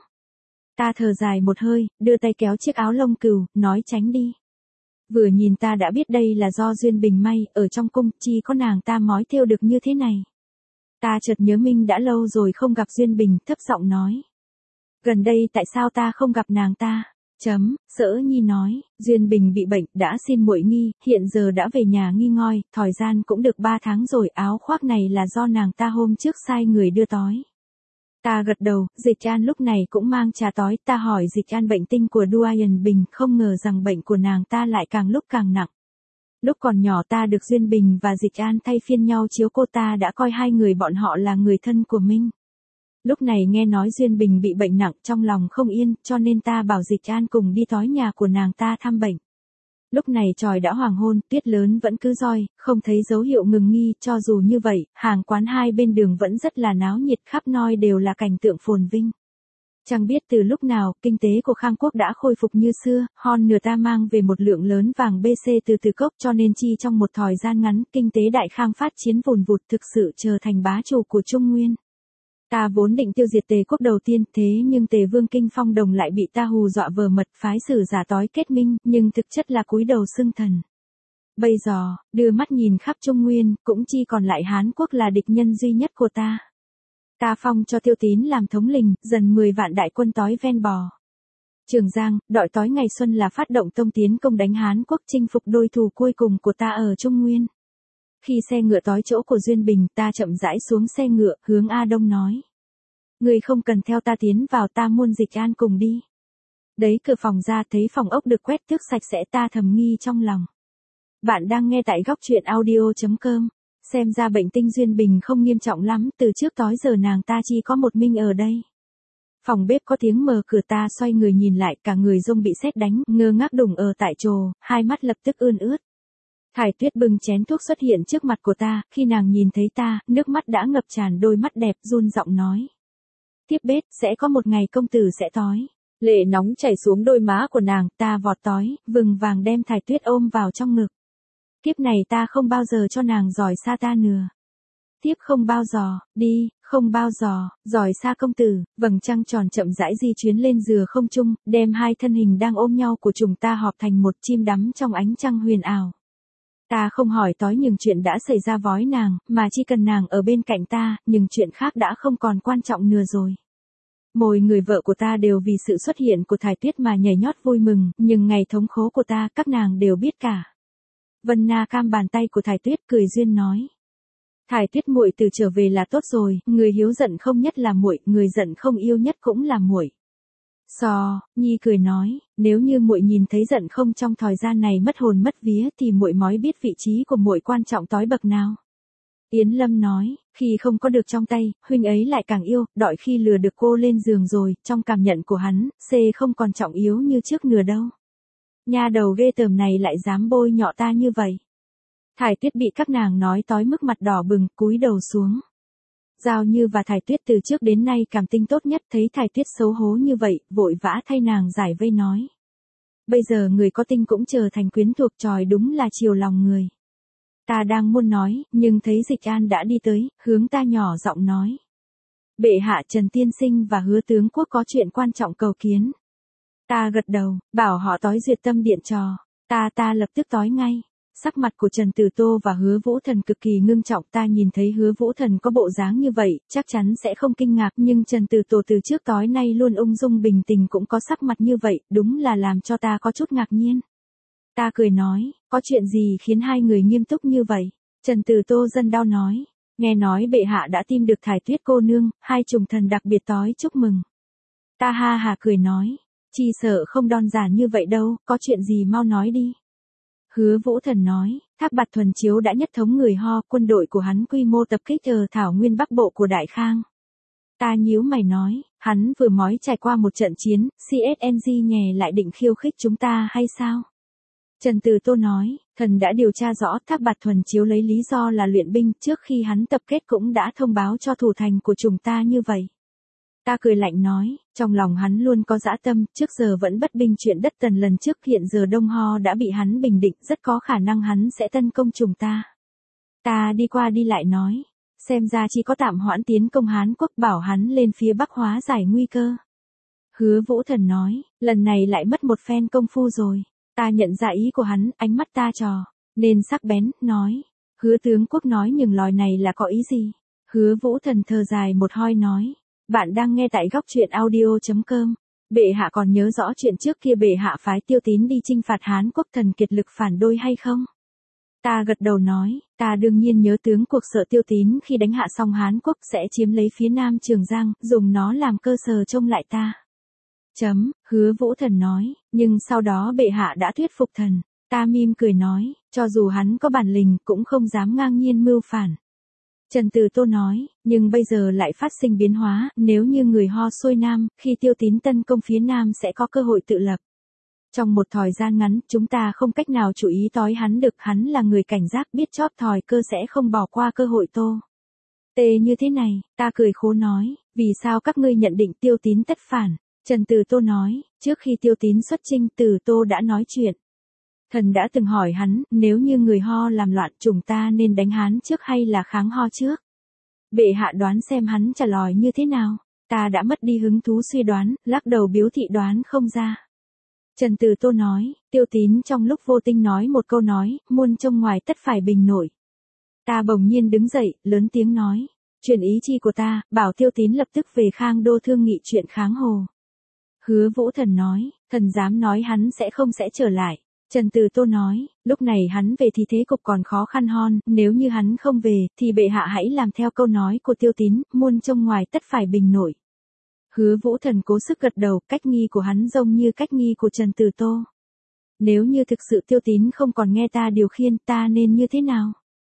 Ta thở dài một hơi, đưa tay kéo chiếc áo lông cừu, nói tránh đi. Vừa nhìn ta đã biết đây là do duyên bình may, ở trong cung chỉ có nàng ta mới thêu được như thế này. Ta chợt nhớ Minh đã lâu rồi không gặp Duyên Bình, thấp giọng nói. Gần đây tại sao ta không gặp nàng ta? Sở Nhi nói, Duyên Bình bị bệnh, đã xin muội nghi, hiện giờ đã về nhà nghi ngơi, thời gian cũng được 3 tháng rồi, áo khoác này là do nàng ta hôm trước sai người đưa tới. Ta gật đầu, Dịch An lúc này cũng mang trà tới, ta hỏi Dịch An bệnh tình của Duyan Bình, không ngờ rằng bệnh của nàng ta lại càng lúc càng nặng. Lúc còn nhỏ ta được Duyên Bình và Dịch An thay phiên nhau chiếu cô, ta đã coi hai người bọn họ là người thân của Minh. Lúc này nghe nói Duyên Bình bị bệnh nặng, trong lòng không yên, cho nên ta bảo Dịch An cùng đi tới nhà của nàng ta thăm bệnh. Lúc này trời đã hoàng hôn, tuyết lớn vẫn cứ roi, không thấy dấu hiệu ngừng nghi, cho dù như vậy, hàng quán hai bên đường vẫn rất là náo nhiệt, khắp nơi đều là cảnh tượng phồn vinh. Chẳng biết từ lúc nào, kinh tế của Khang Quốc đã khôi phục như xưa, hơn nữa ta mang về một lượng lớn vàng BC từ cốc, cho nên chi trong một thời gian ngắn, kinh tế Đại Khang phát chiến vùn vụt, thực sự trở thành bá chủ của Trung Nguyên. Ta vốn định tiêu diệt Tề quốc đầu tiên, thế nhưng Tề Vương Kinh Phong Đồng lại bị ta hù dọa vờ mật, phái sử giả tối kết minh, nhưng thực chất là cúi đầu xưng thần. Bây giờ, đưa mắt nhìn khắp Trung Nguyên, cũng chỉ còn lại Hán Quốc là địch nhân duy nhất của ta. Ta phong cho Tiêu Tín làm thống lĩnh, dần 10 vạn đại quân tối ven bò Trường Giang, đợi tối ngày xuân là phát động tông tiến công đánh Hán Quốc, chinh phục đối thủ cuối cùng của ta ở Trung Nguyên. Khi xe ngựa tới chỗ của Duyên Bình, ta chậm rãi xuống xe ngựa, hướng A Đông nói. Người không cần theo ta tiến vào, ta muốn Dịch An cùng đi. Đấy, cửa phòng ra thấy phòng ốc được quét tước sạch sẽ, ta thầm nghi trong lòng. Bạn đang nghe tại góc truyện audio.com. Xem ra bệnh tinh Duyên Bình không nghiêm trọng lắm, từ trước tới giờ nàng ta chỉ có một mình ở đây. Phòng bếp có tiếng mở cửa, ta xoay người nhìn lại, cả người rung bị sét đánh, ngơ ngác đùng ở tại chỗ, hai mắt lập tức ươn ướt. Thải Tuyết bưng chén thuốc xuất hiện trước mặt của ta, khi nàng nhìn thấy ta, nước mắt đã ngập tràn đôi mắt đẹp, run giọng nói. Tiếp bếp, sẽ có một ngày công tử sẽ tói. Lệ nóng chảy xuống đôi má của nàng, ta vọt tói, vừng vàng đem Thải Tuyết ôm vào trong ngực. Kiếp này ta không bao giờ cho nàng rời xa ta nữa. Tiếp không bao giờ, đi, không bao giờ, rời xa công tử. Vầng trăng tròn chậm rãi di chuyến lên dừa không trung, đem hai thân hình đang ôm nhau của chúng ta hợp thành một chim đắm trong ánh trăng huyền ảo. Ta không hỏi tói những chuyện đã xảy ra với nàng, mà chỉ cần nàng ở bên cạnh ta, những chuyện khác đã không còn quan trọng nữa rồi. Mỗi người vợ của ta đều vì sự xuất hiện của Thải Tuyết mà nhảy nhót vui mừng, nhưng ngày thống khổ của ta, các nàng đều biết cả. Vân Na cam bàn tay của Thải Tuyết, cười duyên nói. Thải Tuyết, muội từ trở về là tốt rồi, người hiếu giận không nhất là muội, người giận không yêu nhất cũng là muội. Nhi cười nói, nếu như muội nhìn thấy giận không trong thời gian này mất hồn mất vía thì muội mới biết vị trí của muội quan trọng tới bậc nào. Yến Lâm nói, khi không có được trong tay, huynh ấy lại càng yêu, đợi khi lừa được cô lên giường rồi, trong cảm nhận của hắn, C không còn trọng yếu như trước nữa đâu. Nha đầu ghê tởm này lại dám bôi nhọ ta như vậy. Thải Tuyết bị các nàng nói tói mức mặt đỏ bừng, cúi đầu xuống. Giao Như và Thải Tuyết từ trước đến nay cảm tình tốt nhất, thấy Thải Tuyết xấu hố như vậy, vội vã thay nàng giải vây nói. Bây giờ người có tình cũng trở thành quyến thuộc, tròi đúng là chiều lòng người. Ta đang muốn nói, nhưng thấy Dịch An đã đi tới, hướng ta nhỏ giọng nói. Bệ hạ, Trần Tiên Sinh và Hứa Tướng Quốc có chuyện quan trọng cầu kiến. Ta gật đầu, bảo họ tói Duyệt Tâm Điện trò. Ta lập tức tói ngay. Sắc mặt của Trần Tử Tô và Hứa Vũ Thần cực kỳ ngưng trọng, ta nhìn thấy Hứa Vũ Thần có bộ dáng như vậy, chắc chắn sẽ không kinh ngạc, nhưng Trần Tử Tô từ trước tối nay luôn ung dung bình tĩnh cũng có sắc mặt như vậy, đúng là làm cho ta có chút ngạc nhiên. Ta cười nói, có chuyện gì khiến hai người nghiêm túc như vậy? Trần Tử Tô dân đau nói, nghe nói bệ hạ đã tìm được Thải Tuyết cô nương, hai trùng thần đặc biệt tối chúc mừng. Ta ha hà cười nói, chỉ sợ không đơn giản như vậy đâu, có chuyện gì mau nói đi. Hứa Vũ Thần nói, Thác Bạt Thuần Chiếu đã nhất thống người Ho, quân đội của hắn quy mô tập kích ở thảo nguyên bắc bộ của Đại Khang. Ta nhíu mày nói, hắn vừa mới trải qua một trận chiến, CSNG nhè lại định khiêu khích chúng ta hay sao? Trần Tử Tô nói, thần đã điều tra rõ, Thác Bạt Thuần Chiếu lấy lý do là luyện binh, trước khi hắn tập kết cũng đã thông báo cho thủ thành của chúng ta như vậy. Ta cười lạnh nói, trong lòng hắn luôn có dã tâm, trước giờ vẫn bất bình chuyện đất Tần lần trước, hiện giờ Đông Ho đã bị hắn bình định, rất có khả năng hắn sẽ tấn công chúng ta. Ta đi qua đi lại nói, xem ra chỉ có tạm hoãn tiến công Hán Quốc, bảo hắn lên phía Bắc hóa giải nguy cơ. Hứa Vũ Thần nói, lần này lại mất một phen công phu rồi. Ta nhận ra ý của hắn, ánh mắt ta trò nên sắc bén, nói, Hứa Tướng Quốc nói những lời này là có ý gì? Hứa Vũ Thần thở dài một hơi nói, bạn đang nghe tại góc truyện audio.com. Bệ hạ còn nhớ rõ chuyện trước kia bệ hạ phái Tiêu Tín đi chinh phạt Hán Quốc, thần kiệt lực phản đối hay không? Ta gật đầu nói, ta đương nhiên nhớ tướng cuộc sợ Tiêu Tín khi đánh hạ xong Hán Quốc sẽ chiếm lấy phía Nam Trường Giang, dùng nó làm cơ sở trông lại ta. Hứa Vũ Thần nói, nhưng sau đó bệ hạ đã thuyết phục thần. Ta mỉm cười nói, cho dù hắn có bản lĩnh cũng không dám ngang nhiên mưu phản. Trần Tử Tô nói, nhưng bây giờ lại phát sinh biến hóa, nếu như người Ho xuôi Nam, khi Tiêu Tín tấn công phía Nam sẽ có cơ hội tự lập. Trong một thời gian ngắn, chúng ta không cách nào chú ý tới hắn được, hắn là người cảnh giác, biết chót thời cơ sẽ không bỏ qua cơ hội tô. Như thế này, ta cười khổ nói, vì sao các ngươi nhận định Tiêu Tín tất phản? Trần Tử Tô nói, trước khi Tiêu Tín xuất chinh, Tử Tô đã nói chuyện. Thần đã từng hỏi hắn, nếu như người Ho làm loạn, chúng ta nên đánh Hán trước hay là kháng Ho trước? Bệ hạ đoán xem hắn trả lời như thế nào. Ta đã mất đi hứng thú suy đoán, lắc đầu biếu thị đoán không ra. Trần Tử Tô nói, Tiêu Tín trong lúc vô tình nói một câu nói, muôn trong ngoài tất phải bình nổi. Ta bỗng nhiên đứng dậy, lớn tiếng nói, truyền ý chi của ta, bảo Tiêu Tín lập tức về Khang Đô thương nghị chuyện kháng Hồ. Hứa Vũ Thần nói, thần dám nói hắn sẽ trở lại. Trần Tử Tô nói, lúc này hắn về thì thế cục còn khó khăn hơn, nếu như hắn không về, thì bệ hạ hãy làm theo câu nói của Tiêu Tín, muôn trong ngoài tất phải bình nổi. Hứa Vũ Thần cố sức gật đầu, cách nghi của hắn giống như cách nghi của Trần Tử Tô. Nếu như thực sự Tiêu Tín không còn nghe ta điều khiển, ta nên như thế nào?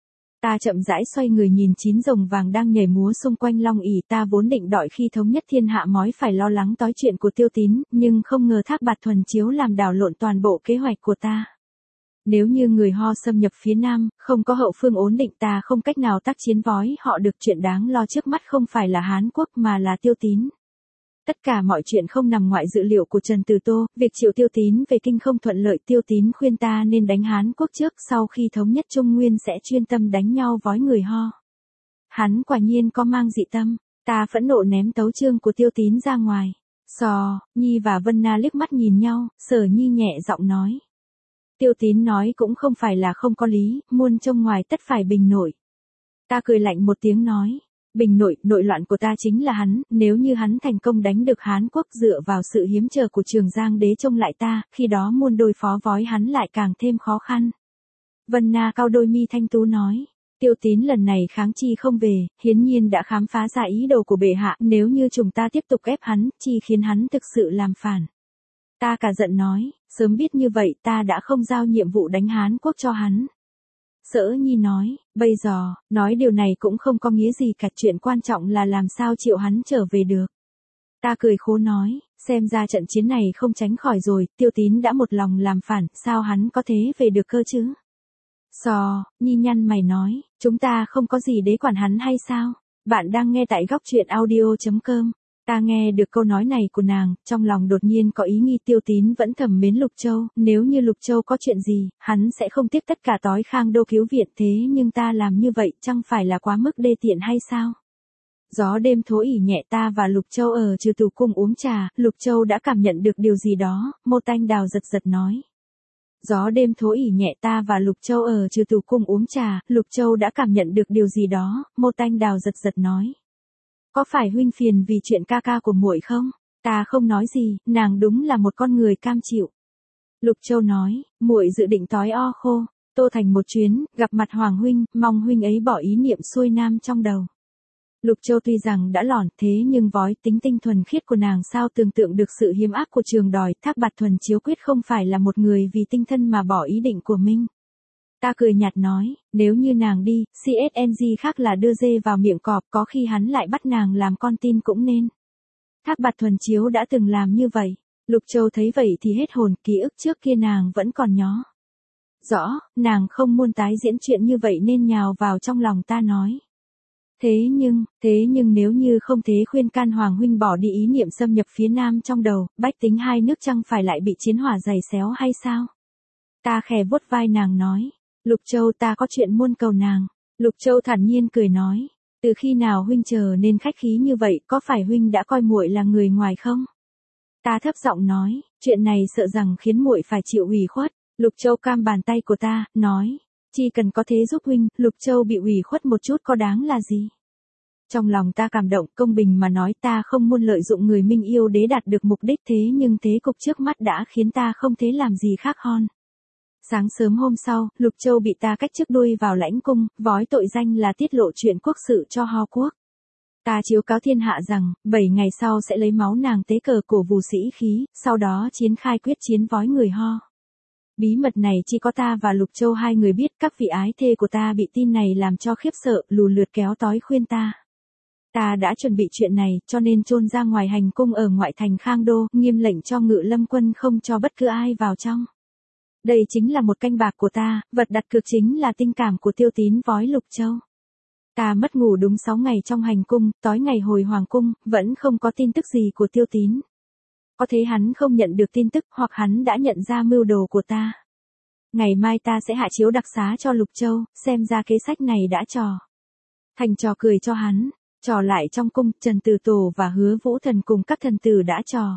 Ta chậm rãi xoay người nhìn 9 rồng vàng đang nhảy múa xung quanh Long ỷ, ta vốn định đợi khi thống nhất thiên hạ mói phải lo lắng tối chuyện của Tiêu Tín, nhưng không ngờ Thác Bạt Thuần Chiếu làm đảo lộn toàn bộ kế hoạch của ta. Nếu như người Ho xâm nhập phía Nam, không có hậu phương ổn định, ta không cách nào tác chiến với họ được. Chuyện đáng lo trước mắt không phải là Hán Quốc mà là Tiêu Tín. Tất cả mọi chuyện không nằm ngoại dự liệu của Trần Từ Tô, việc triệu Tiêu Tín về kinh không thuận lợi. Tiêu Tín khuyên ta nên đánh Hán Quốc trước, sau khi thống nhất Trung Nguyên sẽ chuyên tâm đánh nhau với người Ho. Hắn quả nhiên có mang dị tâm, ta phẫn nộ ném tấu chương của Tiêu Tín ra ngoài. Nhi và Vân Na liếc mắt nhìn nhau, Sở Nhi nhẹ giọng nói. Tiêu Tín nói cũng không phải là không có lý, muôn trông ngoài tất phải bình nội. Ta cười lạnh một tiếng nói. Bình nội, nội loạn của ta chính là hắn, nếu như hắn thành công đánh được Hán Quốc dựa vào sự hiếm chờ của Trường Giang đế trông lại ta, khi đó muôn đối phó với hắn lại càng thêm khó khăn. Vân Na cau đôi mi thanh tú nói, Tiêu Tín lần này kháng chi không về, hiển nhiên đã khám phá ra ý đồ của bệ hạ, nếu như chúng ta tiếp tục ép hắn, chi khiến hắn thực sự làm phản. Ta cả giận nói, sớm biết như vậy ta đã không giao nhiệm vụ đánh Hán Quốc cho hắn. Sở Nhi nói, bây giờ, nói điều này cũng không có nghĩa gì cả, chuyện quan trọng là làm sao triệu hắn trở về được. Ta cười khổ nói, xem ra trận chiến này không tránh khỏi rồi, Tiêu Tín đã một lòng làm phản, sao hắn có thế về được cơ chứ? Nhi nhăn mày nói, chúng ta không có gì để quản hắn hay sao? Bạn đang nghe tại góc truyện audio.com. Ta nghe được câu nói này của nàng, trong lòng đột nhiên có ý nghi. Tiêu Tín vẫn thầm mến Lục Châu, nếu như Lục Châu có chuyện gì, hắn sẽ không tiếc tất cả tối Khang Đô cứu viện, thế nhưng ta làm như vậy chẳng phải là quá mức đê tiện hay sao? Gió đêm thố ỉ nhẹ, ta và Lục Châu ở Trừ Tù Cung uống trà, Lục Châu đã cảm nhận được điều gì đó, Mộ Tanh Đào giật giật nói. Gió đêm thố ỉ nhẹ, ta và Lục Châu ở Trừ Tù Cung uống trà, Lục Châu đã cảm nhận được điều gì đó, Mộ Tanh Đào giật giật nói. Có phải huynh phiền vì chuyện ca ca của muội không? Ta không nói gì, nàng đúng là một con người cam chịu. Lục Châu nói, muội dự định tối khô, Tô Thành một chuyến, gặp mặt Hoàng huynh, mong huynh ấy bỏ ý niệm xuôi nam trong đầu. Lục Châu tuy rằng đã lỏn, thế nhưng với tính tinh thuần khiết của nàng sao tưởng tượng được sự hiếm ác của Trường Đòi. Thác Bạt Thuần Chiếu quyết không phải là một người vì tinh thân mà bỏ ý định của mình. Ta cười nhạt nói, nếu như nàng đi, CSNG khác là đưa dê vào miệng cọp, có khi hắn lại bắt nàng làm con tin cũng nên. Thác Bạt Thuần Chiếu đã từng làm như vậy. Lục Châu thấy vậy thì hết hồn, ký ức trước kia nàng vẫn còn nhớ. Rõ, nàng không muốn tái diễn chuyện như vậy nên nhào vào trong lòng ta nói. Thế nhưng nếu như không thế khuyên can Hoàng huynh bỏ đi ý niệm xâm nhập phía Nam trong đầu, bách tính hai nước chẳng phải lại bị chiến hỏa giày xéo hay sao? Ta khẽ vuốt vai nàng nói. Lục Châu, ta có chuyện muôn cầu nàng. Lục Châu thản nhiên cười nói, từ khi nào huynh trở nên khách khí như vậy, có phải huynh đã coi muội là người ngoài không? Ta thấp giọng nói, chuyện này sợ rằng khiến muội phải chịu ủy khuất. Lục Châu cam bàn tay của ta, nói, chỉ cần có thế giúp huynh. Lục Châu bị ủy khuất một chút có đáng là gì? Trong lòng ta cảm động, công bình mà nói, ta không muốn lợi dụng người mình yêu để đạt được mục đích, thế nhưng thế cục trước mắt đã khiến ta không thể làm gì khác hơn. Sáng sớm hôm sau, Lục Châu bị ta cách trước đuôi vào lãnh cung, vói tội danh là tiết lộ chuyện quốc sự cho Ho quốc. Ta chiếu cáo thiên hạ rằng, 7 ngày sau sẽ lấy máu nàng tế cờ cổ vũ sĩ khí, sau đó chiến khai quyết chiến với người Ho. Bí mật này chỉ có ta và Lục Châu hai người biết. Các vị ái thê của ta bị tin này làm cho khiếp sợ, lù lượt kéo tói khuyên ta. Ta đã chuẩn bị chuyện này, cho nên chôn ra ngoài hành cung ở ngoại thành Khang Đô, nghiêm lệnh cho Ngự Lâm quân không cho bất cứ ai vào trong. Đây chính là một canh bạc của ta, vật đặt cược chính là tình cảm của Tiêu Tín với Lục Châu. Ta mất ngủ đúng 6 ngày trong hành cung, tối ngày hồi hoàng cung, vẫn không có tin tức gì của Tiêu Tín. Có thể hắn không nhận được tin tức, hoặc hắn đã nhận ra mưu đồ của ta. Ngày mai ta sẽ hạ chiếu đặc xá cho Lục Châu, xem ra kế sách này đã thành trò cười cho hắn. Trò lại trong cung, Trần Tử Tổ và Hứa Vũ Thần cùng các thần tử đã trò.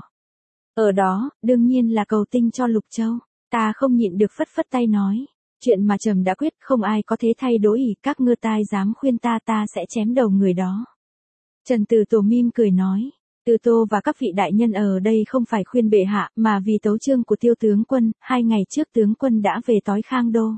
Ở đó, đương nhiên là cầu tinh cho Lục Châu. Ta không nhịn được phất phất tay nói. Chuyện mà trẫm đã quyết, không ai có thể thay đổi ý. Các ngư tai dám khuyên ta, ta sẽ chém đầu người đó. Trần Tử Tổ mỉm cười nói. Từ Tô và các vị đại nhân ở đây không phải khuyên bệ hạ, mà vì tấu chương của Tiêu tướng quân. 2 ngày trước tướng quân đã về tối Khang Đô.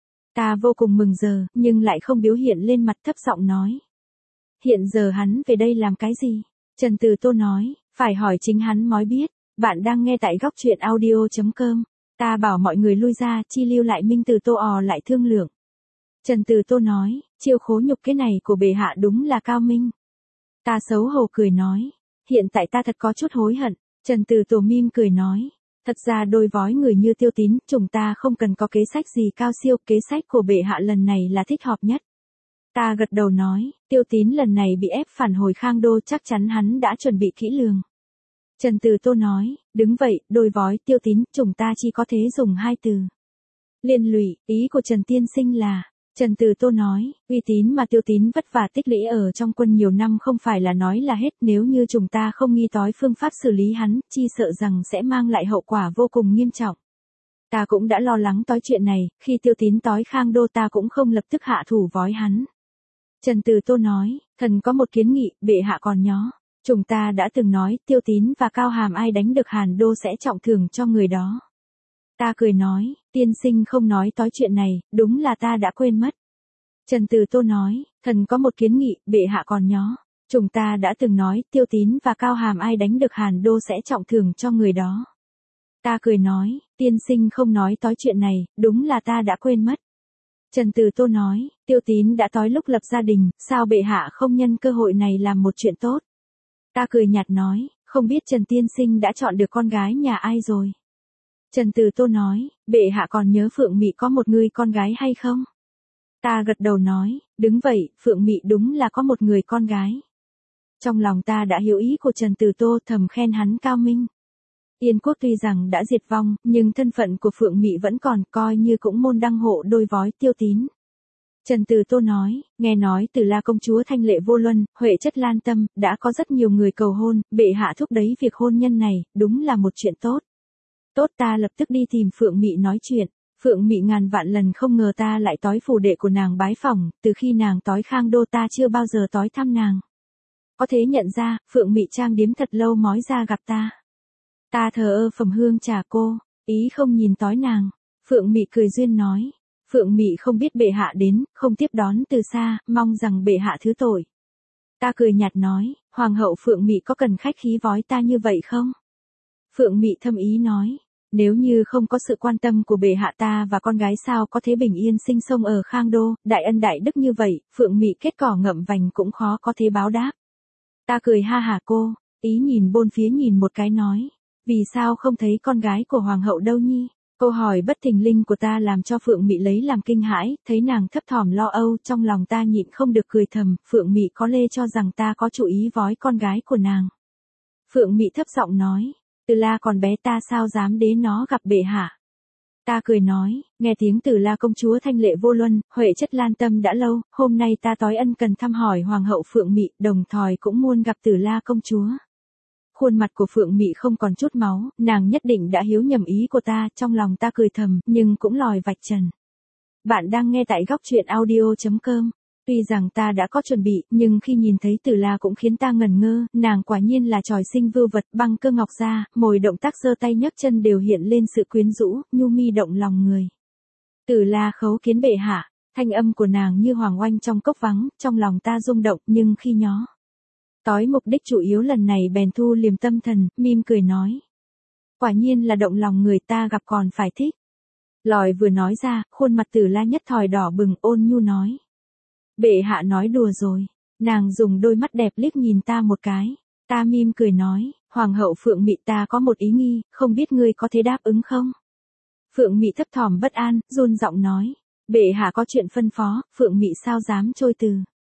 Ta vô cùng mừng giờ, nhưng lại không biểu hiện lên mặt, thấp giọng nói. Hiện giờ hắn về đây làm cái gì? Trần Từ Tô nói, phải hỏi chính hắn mới biết. Bạn đang nghe tại góc truyện audio.com. Ta bảo mọi người lui ra, chi lưu lại Minh Từ Tô lại thương lượng. Trần Từ Tô nói, chiêu khố nhục cái này của bệ hạ đúng là cao minh. Ta xấu hổ cười nói, hiện tại ta thật có chút hối hận. Trần Từ Tổ mím cười nói, thật ra đôi vói người như Tiêu Tín, chúng ta không cần có kế sách gì cao siêu, kế sách của bệ hạ lần này là thích hợp nhất. Ta gật đầu nói, Tiêu Tín lần này bị ép phản hồi Khang Đô, chắc chắn hắn đã chuẩn bị kỹ lường. Trần Từ Tô nói, đứng vậy, đôi vói Tiêu Tín, chúng ta chỉ có thể dùng hai từ. Liên lụy, ý của Trần Tiên Sinh là, Trần Từ Tô nói, uy tín mà Tiêu Tín vất vả tích lũy ở trong quân nhiều năm không phải là nói là hết, nếu như chúng ta không nghi tối phương pháp xử lý hắn, chi sợ rằng sẽ mang lại hậu quả vô cùng nghiêm trọng. Ta cũng đã lo lắng tối chuyện này, khi Tiêu Tín tối Khang Đô ta cũng không lập tức hạ thủ vói hắn. Trần Từ Tô nói, thần có một kiến nghị, bệ hạ còn nhớ. Chúng ta đã từng nói, Tiêu Tín và Cao Hàm ai đánh được Hàn Đô sẽ trọng thưởng cho người đó. Ta cười nói, tiên sinh không nói tối chuyện này, đúng là ta đã quên mất. Trần Từ Tô nói, thần có một kiến nghị, bệ hạ còn nhớ. Chúng ta đã từng nói, Tiêu Tín và Cao Hàm ai đánh được Hàn Đô sẽ trọng thưởng cho người đó. Ta cười nói, tiên sinh không nói tối chuyện này, đúng là ta đã quên mất. Trần Từ Tô nói, Tiêu Tín đã tối lúc lập gia đình, sao bệ hạ không nhân cơ hội này làm một chuyện tốt. Ta cười nhạt nói, không biết Trần Tiên Sinh đã chọn được con gái nhà ai rồi. Trần Từ Tô nói, bệ hạ còn nhớ Phượng Mị có một người con gái hay không? Ta gật đầu nói, đứng vậy, Phượng Mị đúng là có một người con gái. Trong lòng ta đã hiểu ý của Trần Từ Tô, thầm khen hắn cao minh. Yên quốc tuy rằng đã diệt vong, nhưng thân phận của Phượng Mị vẫn còn, coi như cũng môn đăng hộ đôi vói Tiêu Tín. Trần Từ Tô nói, nghe nói Từ La công chúa thanh lệ vô luân, huệ chất lan tâm, đã có rất nhiều người cầu hôn, bệ hạ thúc đẩy việc hôn nhân này, đúng là một chuyện tốt. Tốt, ta lập tức đi tìm Phượng Mị nói chuyện. Phượng Mị ngàn vạn lần không ngờ ta lại tối phủ đệ của nàng bái phỏng, từ khi nàng tối Khang Đô ta chưa bao giờ tối thăm nàng. Có thể nhận ra, Phượng Mị trang điếm thật lâu mói ra gặp ta. Ta thờ ơ phẩm hương trà cô, ý không nhìn tối nàng. Phượng Mị cười duyên nói. Phượng Mị không biết bệ hạ đến, không tiếp đón từ xa, mong rằng bệ hạ thứ tội. Ta cười nhạt nói, Hoàng hậu Phượng Mị có cần khách khí vói ta như vậy không? Phượng Mị thâm ý nói, nếu như không có sự quan tâm của bệ hạ ta và con gái sao có thể bình yên sinh sống ở Khang Đô, đại ân đại đức như vậy, Phượng Mị kết cỏ ngậm vành cũng khó có thể báo đáp. Ta cười ha hả cô, ý nhìn bôn phía nhìn một cái nói, vì sao không thấy con gái của Hoàng hậu đâu nhi? Câu hỏi bất thình lình của ta làm cho Phượng Mị lấy làm kinh hãi, thấy nàng thấp thỏm lo âu, trong lòng ta nhịn không được cười thầm, Phượng Mị có lê cho rằng ta có chủ ý vói con gái của nàng. Phượng Mị thấp giọng nói, Từ La còn bé ta sao dám đến nó gặp bệ hạ. Ta cười nói, nghe tiếng Từ La công chúa thanh lệ vô luân, huệ chất lan tâm đã lâu, hôm nay ta tối ân cần thăm hỏi Hoàng hậu Phượng Mị, đồng thời cũng muốn gặp Từ La công chúa. Khuôn mặt của Phượng Mị không còn chút máu, nàng nhất định đã hiểu nhầm ý của ta, trong lòng ta cười thầm, nhưng cũng lòi vạch trần. Bạn đang nghe tại góc truyện audio.com. Tuy rằng ta đã có chuẩn bị, nhưng khi nhìn thấy Từ La cũng khiến ta ngẩn ngơ, nàng quả nhiên là tròi sinh vưu vật, băng cơ ngọc ra, mỗi động tác giơ tay nhấc chân đều hiện lên sự quyến rũ, nhu mi động lòng người. Từ La khấu kiến bệ hạ, thanh âm của nàng như hoàng oanh trong cốc vắng, trong lòng ta rung động, nhưng khi nhó tối mục đích chủ yếu lần này bèn thu liềm tâm thần, mím cười nói. Quả nhiên là động lòng người, ta gặp còn phải thích. Lòi vừa nói ra, khuôn mặt Từ La nhất thời đỏ bừng, ôn nhu nói. Bệ hạ nói đùa rồi. Nàng dùng đôi mắt đẹp liếc nhìn ta một cái. Ta mím cười nói, Hoàng hậu Phượng Mị ta có một ý nghi, không biết ngươi có thể đáp ứng không? Phượng Mị thấp thỏm bất an, run giọng nói. Bệ hạ có chuyện phân phó, Phượng Mị sao dám trôi từ.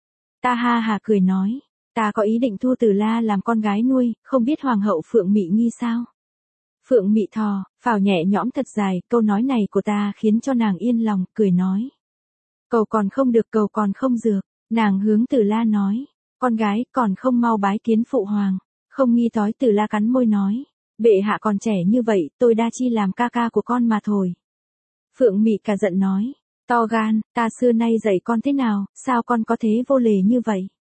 Ta ha hà cười nói. Ta có ý định thu Từ La làm con gái nuôi, không biết Hoàng hậu Phượng Mị nghi sao? Phượng Mị thò, phào nhẹ nhõm thật dài, câu nói này của ta khiến cho nàng yên lòng, cười nói. Cầu còn không được, cầu còn không dược, nàng hướng Từ La nói. Con gái, còn không mau bái kiến phụ hoàng. Không nghi tối, Từ La cắn môi nói. Bệ hạ còn trẻ như vậy, tôi đa chi làm ca ca của con mà thôi. Phượng Mị cả giận nói. To gan, ta xưa nay dạy con thế nào, sao con có thế vô lễ như vậy?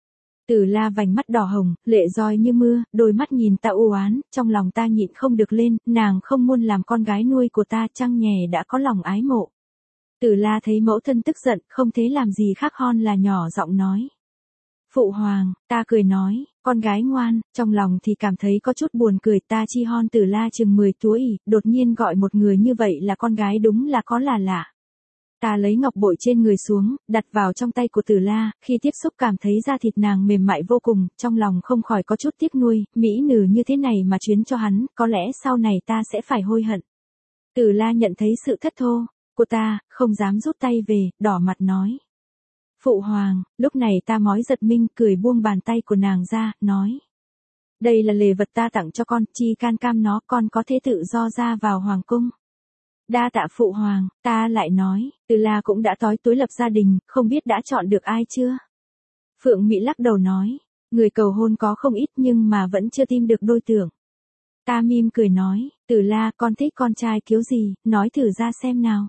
Từ La vành mắt đỏ hồng, lệ roi như mưa, đôi mắt nhìn ta u oán, trong lòng ta nhịn không được lên, nàng không muốn làm con gái nuôi của ta, chăng nhè đã có lòng ái mộ. Từ La thấy mẫu thân tức giận, không thế làm gì khác hơn là nhỏ giọng nói. Phụ hoàng, ta cười nói, con gái ngoan, trong lòng thì cảm thấy có chút buồn cười, ta chi hon Từ La chừng 10 tuổi, đột nhiên gọi một người như vậy là con gái đúng là có là lạ. Ta lấy ngọc bội trên người xuống, đặt vào trong tay của Tử La, khi tiếp xúc cảm thấy da thịt nàng mềm mại vô cùng, trong lòng không khỏi có chút tiếc nuối, mỹ nữ như thế này mà chuyến cho hắn, có lẽ sau này ta sẽ phải hối hận. Tử La nhận thấy sự thất thố của ta, không dám rút tay về, đỏ mặt nói. Phụ hoàng, lúc này ta mói giật mình, cười buông bàn tay của nàng ra, nói. Đây là lễ vật ta tặng cho con, chi can cam nó, con có thể tự do ra vào hoàng cung. Đa tạ phụ hoàng, ta lại nói, Tử La cũng đã tối túi lập gia đình, không biết đã chọn được ai chưa? Phượng Mỹ lắc đầu nói, người cầu hôn có không ít nhưng mà vẫn chưa tìm được đôi tưởng. Ta mỉm cười nói, Tử La con thích con trai kiểu gì, nói thử ra xem nào.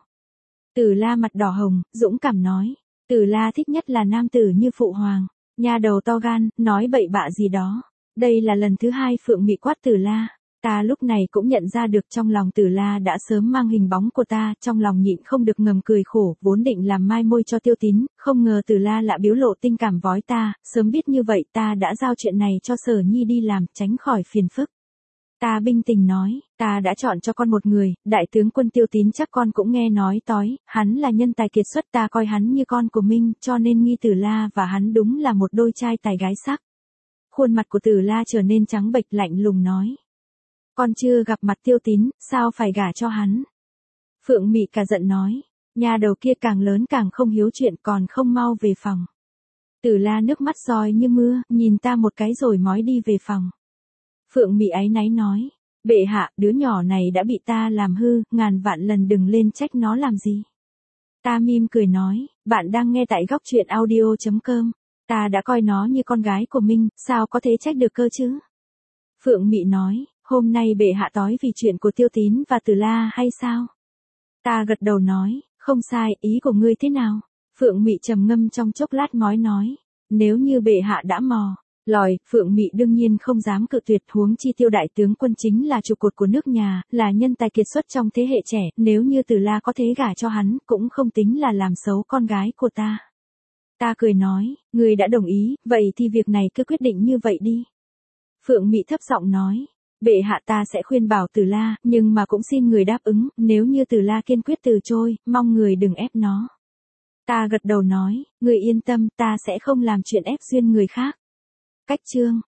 Tử La mặt đỏ hồng, dũng cảm nói, Tử La thích nhất là nam tử như phụ hoàng. Nha đầu to gan, nói bậy bạ gì đó. Đây là lần thứ hai Phượng Mỹ quát Tử La. Ta lúc này cũng nhận ra được trong lòng Tử La đã sớm mang hình bóng của ta, trong lòng nhịn không được ngầm cười khổ, vốn định làm mai môi cho Tiêu Tín, không ngờ Tử La lại biểu lộ tình cảm vói ta, sớm biết như vậy ta đã giao chuyện này cho Sở Nhi đi làm, tránh khỏi phiền phức. Ta bình tĩnh nói, ta đã chọn cho con một người, đại tướng quân Tiêu Tín chắc con cũng nghe nói tối, hắn là nhân tài kiệt xuất, ta coi hắn như con của mình, cho nên nghi Tử La và hắn đúng là một đôi trai tài gái sắc. Khuôn mặt của Tử La trở nên trắng bệch, lạnh lùng nói. Con chưa gặp mặt Tiêu Tín, sao phải gả cho hắn? Phượng Mị cả giận nói, nhà đầu kia càng lớn càng không hiếu chuyện, còn không mau về phòng. Tử La nước mắt roi như mưa, nhìn ta một cái rồi mói đi về phòng. Phượng Mị áy náy nói, bệ hạ, đứa nhỏ này đã bị ta làm hư, ngàn vạn lần đừng lên trách nó làm gì. Ta mỉm cười nói, bạn đang nghe tại góc truyện audio.com, ta đã coi nó như con gái của mình, sao có thể trách được cơ chứ? Phượng Mị nói, hôm nay bệ hạ tối vì chuyện của Tiêu Tín và Tử La hay sao? Ta gật đầu nói, không sai, ý của ngươi thế nào? Phượng Mị trầm ngâm trong chốc lát mói nói, nếu như bệ hạ đã mò lòi, Phượng Mị đương nhiên không dám cự tuyệt, huống chi Tiêu đại tướng quân chính là trụ cột của nước nhà, là nhân tài kiệt xuất trong thế hệ trẻ, nếu như Tử La có thể gả cho hắn, cũng không tính là làm xấu con gái của ta. Ta cười nói, ngươi đã đồng ý, vậy thì việc này cứ quyết định như vậy đi. Phượng Mị thấp giọng nói, bệ hạ ta sẽ khuyên bảo Tử La, nhưng mà cũng xin người đáp ứng, nếu như Tử La kiên quyết từ chối, mong người đừng ép nó. Ta gật đầu nói, người yên tâm, ta sẽ không làm chuyện ép duyên người khác. Cách chương